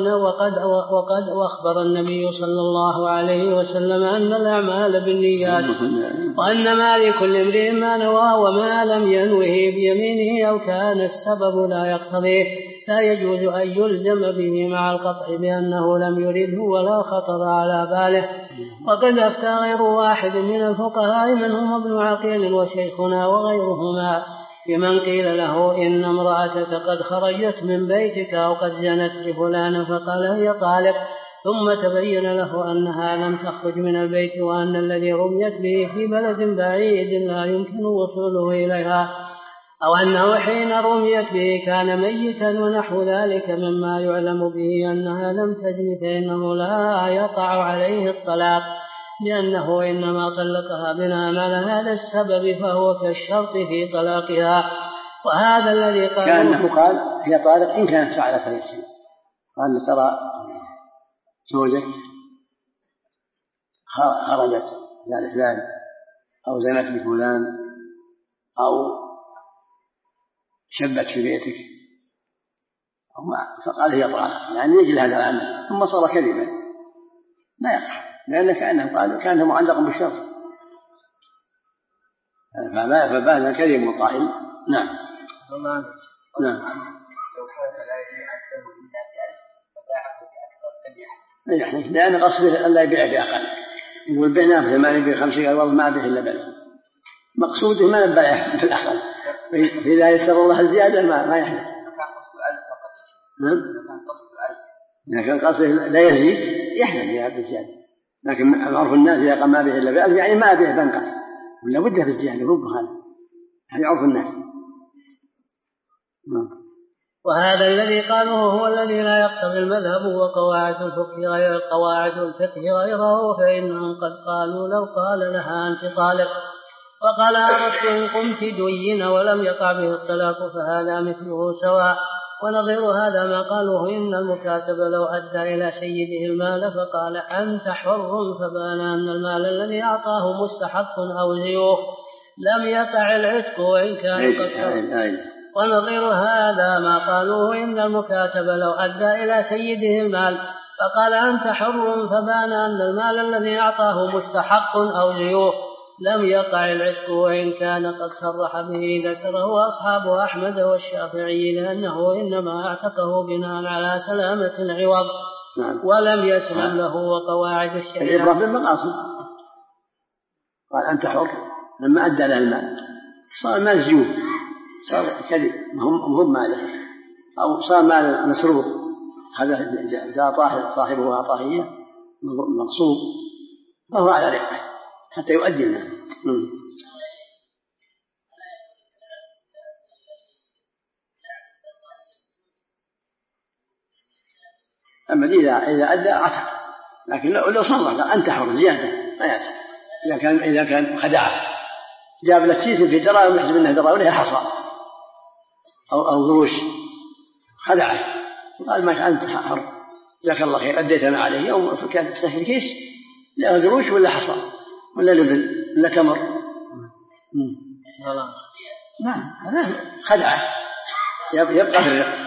أخبر النبي صلى الله عليه وسلم أن الأعمال بالنيات، وأن ما لكل امرئ ما نوى، وما لم ينوه بيمينه أو كان السبب لا يقتضيه لا يجوز أن يلزم به مع القطع بأنه لم يرده ولا خطر على باله. وقد أفتى غير واحد من الفقهاء منهم ابن عقيل وشيخنا وغيرهما بمن قيل له إن امرأتك قد خرجت من بيتك أو قد زنت بفلان فقال هي طالق، ثم تبين له أنها لم تخرج من البيت وأن الذي رميت به في بلد بعيد لا يمكن وصوله إليها، أو أنه حين رميت به كان ميتا ونحو ذلك مما يعلم به أنها لم تزن، فإنه لا يقع عليه الطلاق، لأنه إنما طلقها بناء على هذا السبب، فهو كالشرط في طلاقها. وهذا الذي قال كأنه قال هي طالق إن كانت فعلت هذا الشيء، قال ترى زوجك خرجت إلى فلان أو زنت بفلان أو شبت في بيتك، فقال هي طالق، يعني يجل هذا العمل ثم صار كذبا لا يقع، لأن كأنه قال كان معلق بالشرط، فبان الكريم القائل. نعم. نعم. لأن قصده ألا يبيع بأقل، يقول بعناه ب8 ب50 قال والله ما به إلا ب1000، مقصوده ما نبيع بالأقل، فإذا يسر الله الزيادة ما يحدث. لكن قصده لا يزيد يحدث في هذا الزيادة، لكن عرف الناس إذا قال ما به إلا ب1000 يعني ما به بنقص، ولا بده في الزيادة هذا عرف الناس. وهذا الذي قالوه هو الذي لا يقتضي المذهب وقواعد الفقه غيره، فإنهم قد قالوا لو قال لها أنت طالق وقال أردت إن قمت دين ولم يقع به الطلاق فهذا مثله سواء. ونظير هذا ما قالوه إن المكاتب لو أدى إلى سيده المال فقال أنت حر فبان أن المال الذي أعطاه مستحق أو زيوه لم يقع العتق وإن كان قد سبق. ونظير هذا ما قالوه إن المكاتب لو أدى إلى سيده المال فقال أنت حر فبان أن المال الذي أعطاه مستحق أو زيوه لم يقع العتق وإن كان قد صرح به. ذكره أصحاب أحمد والشافعي لأنه إنما اعتقه بناء على سلامة العوض ولم يسلم له. وقواعد الشريعة الإبرة بالمقاصد، قال أنت حر لما أدى له المال صار مال زيوه، صار كذب هم ماله، أو صار مال مسروق هذا إذا صاحبه عطائية مغصوب فهو على رقه حتى يؤدي المال. أما إذا أدى عتق، لكن لو صرح أنت حر زيادة ما يعتق. إذا كان خدعه جاب لك كيس في دراهم يحسب أنه دراهم ولها حصى أو قروش، خدعه قال ما أنت حر جزاك الله خير أديت ما عليه يوم فكان تحت كيس لا قروش ولا حصى ولا لبن ولا تمر. نعم هذا خدعه يبقى في الرق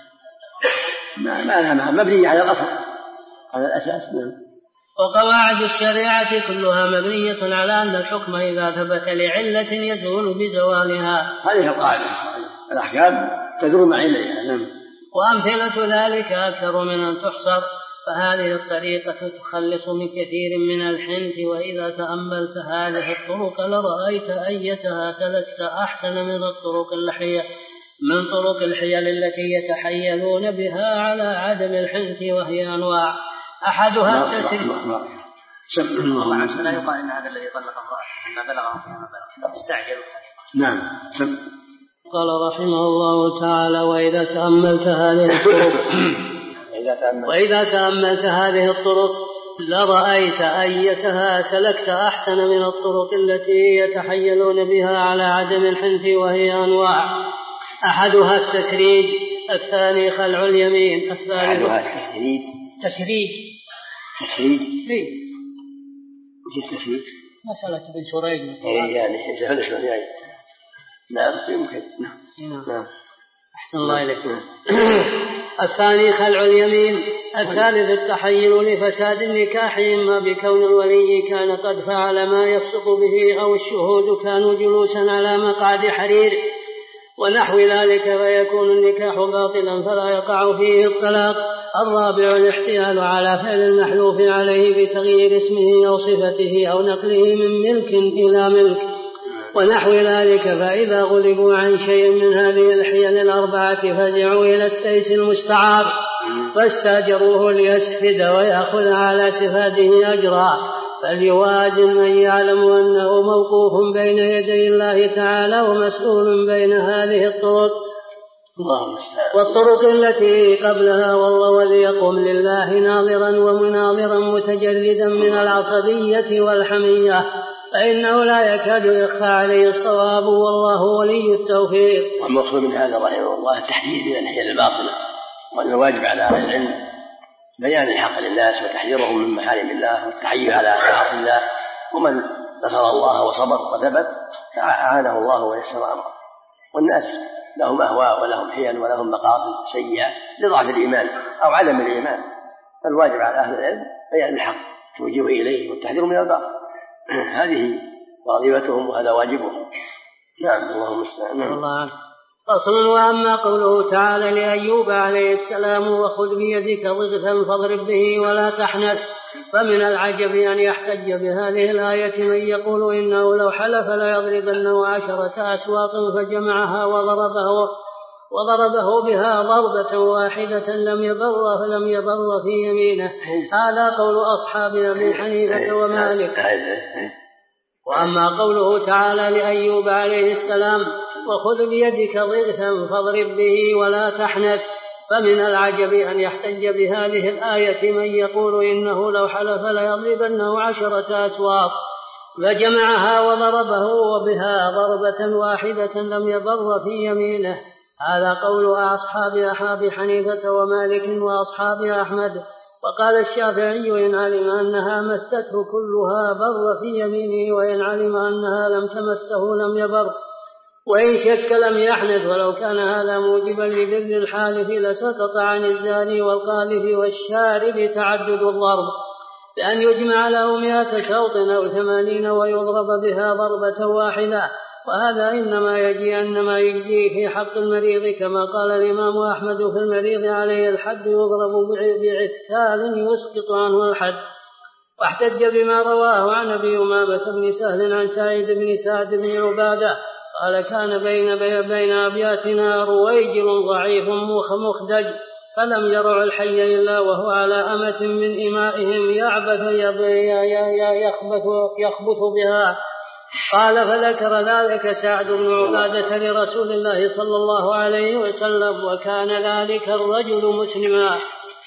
ما لها مبنية على الأصل على الأساس. وقواعد الشريعة كلها مبنية على أن الحكم إذا ثبت لعلة يزول بزوالها. هذه القاعدة، الأحكام تدور مع علتها. وأمثلة ذلك أكثر من أن تحصر، فهذه الطريقة تخلص من كثير من الحنث. وإذا تأملت هذه الطرق لرأيت أيتها سلكت أحسن من طرق الحيل التي يتحيلون بها على عدم الحنث، وهي أنواع. أحدها التسريح. لا يقال إن هذا الذي طلق امرأته ما بلغه فيها ما بلغ استعجلوا. نعم. قال رحمه الله تعالى: وإذا تأملت هذه الطرق لرأيت أيتها سلكت أحسن من الطرق التي يتحيلون بها على عدم الحنث، وهي أنواع. أحدها التسريج، الثاني خلع اليمين، الثالث تسريج. مسألة بن سريج يعني نعم يمكن. نعم أحسن الله إليك. الثاني خلع اليمين، الثالث التحيل لفساد النكاح، إما بكون الولي كان قد فعل ما يفسق به، أو الشهود كانوا جلوسا على مقعد حرير ونحو ذلك، فيكون النكاح باطلا فلا يقع فيه الطلاق. الرابع الاحتيال على فعل المحلوف عليه بتغيير اسمه أو صفته أو نقله من ملك إلى ملك ونحو ذلك، فإذا غلبوا عن شيء من هذه الحيل الأربعة فزعوا إلى التيس المستعار فاستاجروه ليسفد ويأخذ على سفاده أجرا، فليوازن من يعلم أنه موقوف بين يدي الله تعالى ومسؤول بين هذه الطرق والطرق التي قبلها، وليقم لله ناظرا ومناظرا متجردا من العصبية والحمية، فإنه لا يكاد يخفى عليه الصواب، والله ولي التوفيق. والمقصود من هذا رحمه الله التحذير من الحيل الباطلة، وأن الواجب على أهل العلم بيان الحق للناس وتحذيرهم من محارم الله والتحيي على معاصي الله، ومن نصر الله وصبر وثبت أعانه الله ويسر أمره. والناس لهم أهواء ولهم حيل ولهم مقاصد سيئة لضعف الإيمان أو عدم الإيمان، فالواجب على أهل العلم بيان الحق توجيه إليه والتحذير من الباطل، هذه وظيفتهم وهذا واجبهم. نعم اللهم استعان. فصل. وأما قوله تعالى لأيوب عليه السلام: وخذ بيدك ضغثا فاضرب به ولا تحنث، فمن العجب أن يحتج بهذه الآية من يقول إنه لو حلف ليضربنه 10 أسواط فجمعها وضربه بها ضربة واحدة لم يضر في يمينه. هذا قول أصحاب أبي حنيفة ومالك. وأما قوله تعالى لأيوب عليه السلام: وخذ بيدك ضغثا فاضرب به ولا تحنث، فمن العجب أن يحتج بهذه الآية من يقول إنه لو حلف ليضربنه 10 أسواط فجمعها وضربه وبها ضربة واحدة لم يضر في يمينه. هذا قول أصحاب حنيفة ومالك وأصحاب أحمد. وقال الشافعي: إن علم أنها مسته كلها بر في يمينه، وإن علم أنها لم تمسه لم يبر، وإن شك لم يحنث. ولو كان هذا موجبا لبر الحالف لسقط عن الزاني والقاذف والشارب تعدد الضرب، بأن يجمع له 100 شوط أو 80 ويضرب بها ضربة واحدة. وهذا إنما يجزي في حق المريض، كما قال الإمام أحمد: في المريض عليه الحد يضرب بعتال يسقط عنه الحد. واحتج بما رواه عن أبي أمامة بن سهل عن سعيد بن سعد بن عبادة قال: كان بين أبياتنا رويجل ضعيف مخدج، فلم يرع الحي إلا وهو على أمة من إمائهم يخبث بها. قال فذكر ذلك سعد بن عبادة لرسول الله صلى الله عليه وسلم، وكان ذلك الرجل مسلما،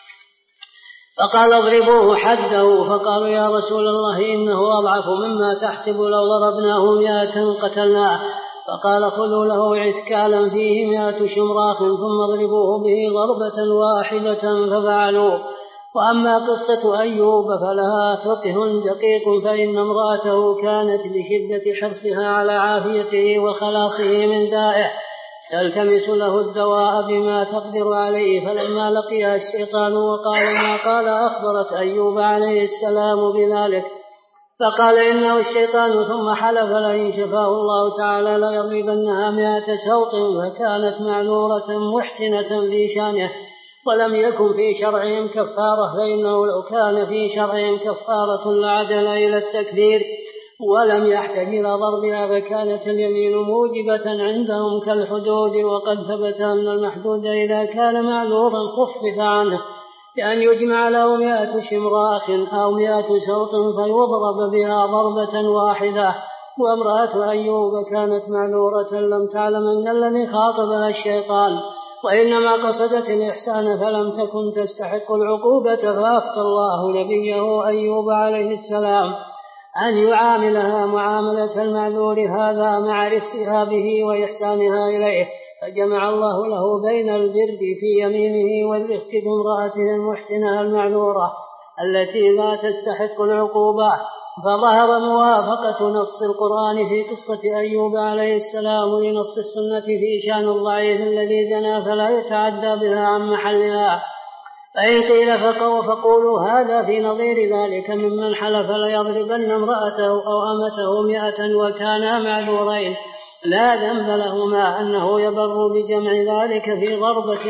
فقال اضربوه حده. فقالوا يا رسول الله إنه أضعف مما تحسب، لو ضربناه 100 قتلناه. فقال خذوا له عسكالا فيه 100 شمراخ ثم اضربوه به ضربة واحدة، ففعلوا. وأما قصة أيوب فلها فقه دقيق، فإن امرأته كانت لشدة حرصها على عافيته وخلاصه من دائه تلتمس له الدواء بما تقدر عليه، فلما لقيها الشيطان وقال ما قال أخبرت أيوب عليه السلام بذلك، فقال إنه الشيطان، ثم حلف لئن شفاه الله تعالى ليضربنها 100 شوط، فكانت معذورة محسنة في شانه، ولم يكن في شرعهم كفارة، فإنه لو كان في شرعهم كفارة لعدل إلى التكفير ولم يحتج إلى ضربها، فكانت اليمين موجبة عندهم كالحدود. وقد ثبت أن المحدود إذا كان معذورا خفف عنه بأن يجمع له 100 شمراخ أو 100 شوط فيضرب بها ضربة واحدة. وامرأة أيوب كانت معذورة لم تعلم أن الذي خاطبها الشيطان، وإنما قصدت الإحسان فلم تكن تستحق العقوبة، فأفتى الله نبيه أيوب عليه السلام أن يعاملها معاملة المعذور هذا مع رفقها به وإحسانها إليه، فجمع الله له بين البر في يمينه والرفق بامرأته المحسنة المعذورة التي لا تستحق العقوبة. فظهر موافقة نص القرآن في قصة أيوب عليه السلام لنص السنة في شأن الضعيف الذي زنى فلا يتعدى بها عن محلها. فإن قيل فقولوا هذا في نظير ذلك ممن حلف ليضربن امرأته أو أمته 100 وكانا معذورين لا ذنب لهما أنه يبر بجمع ذلك في ضربة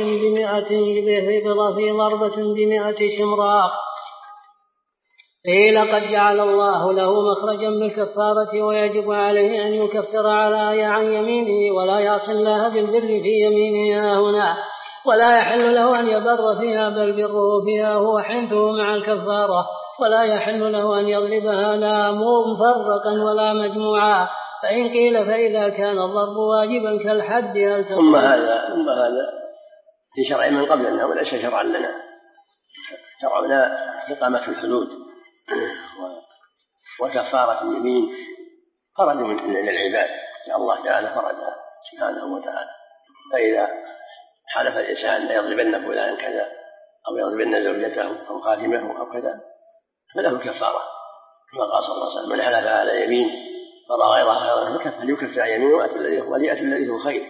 ب100 شمراخ. قيل قد جعل الله له مخرجا بالكفارة، ويجب عليه أن يكفر عن يمينه ولا يعصي الله بالبر في يمينها هنا، ولا يحل له أن يبر فيها بل بره فيها هو حنثه مع الكفارة، ولا يحل له أن يضربها لا مفرقا ولا مجموعا. فإن قيل فإذا كان الضرب واجبا كالحد هل تقول ثم هذا في شرع من قبلنا وليس شرعا لنا. شرعنا إقامة الحدود وكفارة اليمين فرد من العباد، الله تعالى فردها سبحانه وتعالى. فإذا حلف الإنسان لا يضربن فلانا كذا أو يضربن زوجته أو خادمه أو كذا فله كفارة، كما قال صلى الله عليه وسلم من حلف على يمين فرأى غيرها خيرا فليكفر عن يمينه وليأتي الذي هو خير.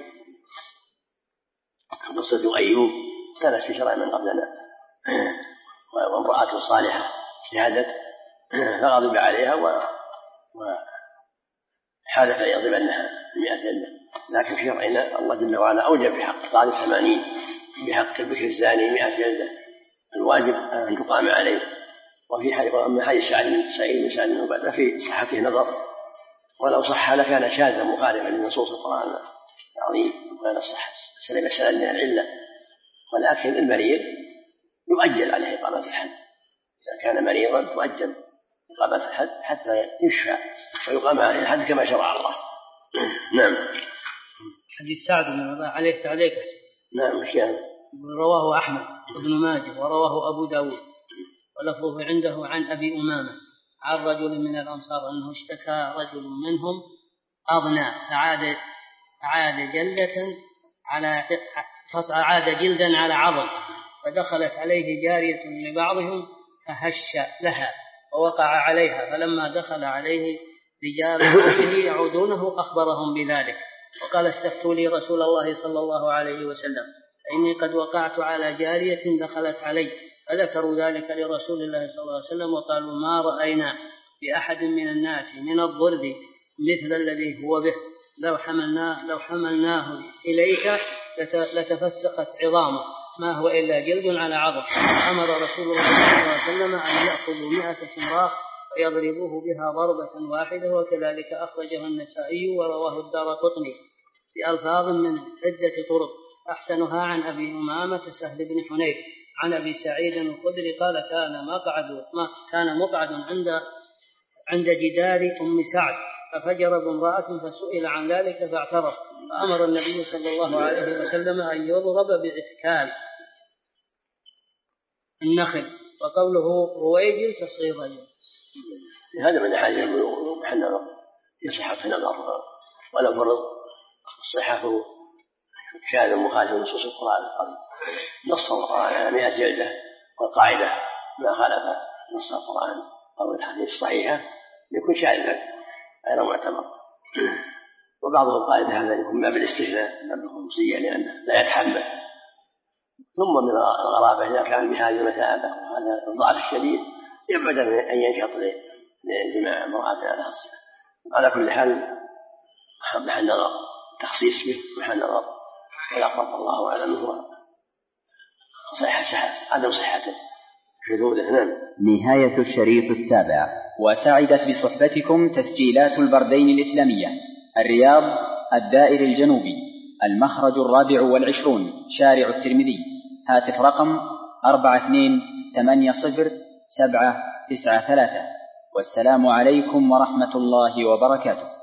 قصة أيوب كانت في شرع من قبلنا، وامرأة صالحة اجتهدت فغضب عليها وحالف أن يضربنها 100 جلدة، لكن في شرعنا الله جل وعلا أوجب بحق الطالب 80، بحق البكر الزاني 100 جلدة، الواجب أن تقام عليه. وفي حديث سعيد بن سعد بن في صحته نظر، ولو صح لكان شاذا مخالفا لنصوص القرآن العظيم وكان سلم السلام من العلة، ولكن المريض يؤجل عليه إقامة الحد، إذا كان مريضا تؤجل إقامة الحد حتى يشفى ويقام عليه الحد كما شرع الله. نعم. حديث سعد بن عبادة عليه تعليق. نعم. رواه أحمد بن ماجه ورواه أبو داود، ولفظه عنده عن أبي أمامة عن رجل من الأنصار أنه اشتكى رجل منهم أضنى فعاد جلدا على عضل، فدخلت عليه جارية لبعضهم فهش لها ووقع عليها، فلما دخل عليه رجال قومه يعودونه أخبرهم بذلك، وقال استفتوا لي رسول الله صلى الله عليه وسلم فإني قد وقعت على جارية دخلت علي، فذكروا ذلك لرسول الله صلى الله عليه وسلم وقالوا ما رأينا بأحد من الناس من الضرب مثل الذي هو به، لو حملناه إليك لتفسخت عظامه، ما هو إلا جلد على عظم. أمر رسول الله صلى الله عليه وسلم أن يأخذوا 100 شمراخ ويضربوه بها ضربة واحدة، وكذلك أخرجه النسائي ورواه الدارقطني بألفاظ من عدة طرق. أحسنها عن أبي أمامة سهل بن حنيف عن أبي سعيد الخدري قال كان مقعد عند جدار أم سعد ففجر بامرأة فسئل عن ذلك فاعترف فأمر النبي صلى الله عليه وسلم أن يضرب بعتكال النخل. وقوله رويجل تصغير هذا من أحاديث البلوغ النظر يصح في النظر ولا فرض صحته شاهد مخالف نصوص القرآن القريب. نص القرآن على 100 جلدة والقاعدة ما خالف نص القرآن أو الحديث الصحيحة يكون شاهدا غير معتبر. وبعضهم قال هذا يكون باب الاستثناء باب الخصوصية لأنه لا يتحمل. ثم من الغرابة إذا كان بهذه المثابة وهذا الضعف الشديد يبعد أن ينشط لجماع امرأة على الصفة. على كل حال محل نظر تخصيص به محل نظر والأقرب الله أعلم هو عدم صحته شذوذه. نعم. نهاية الشريط 7. وسعدت بصحبتكم تسجيلات البردين الإسلامية الرياض الدائري الجنوبي المخرج 24 شارع الترمذي هاتف رقم 42807993. والسلام عليكم ورحمة الله وبركاته.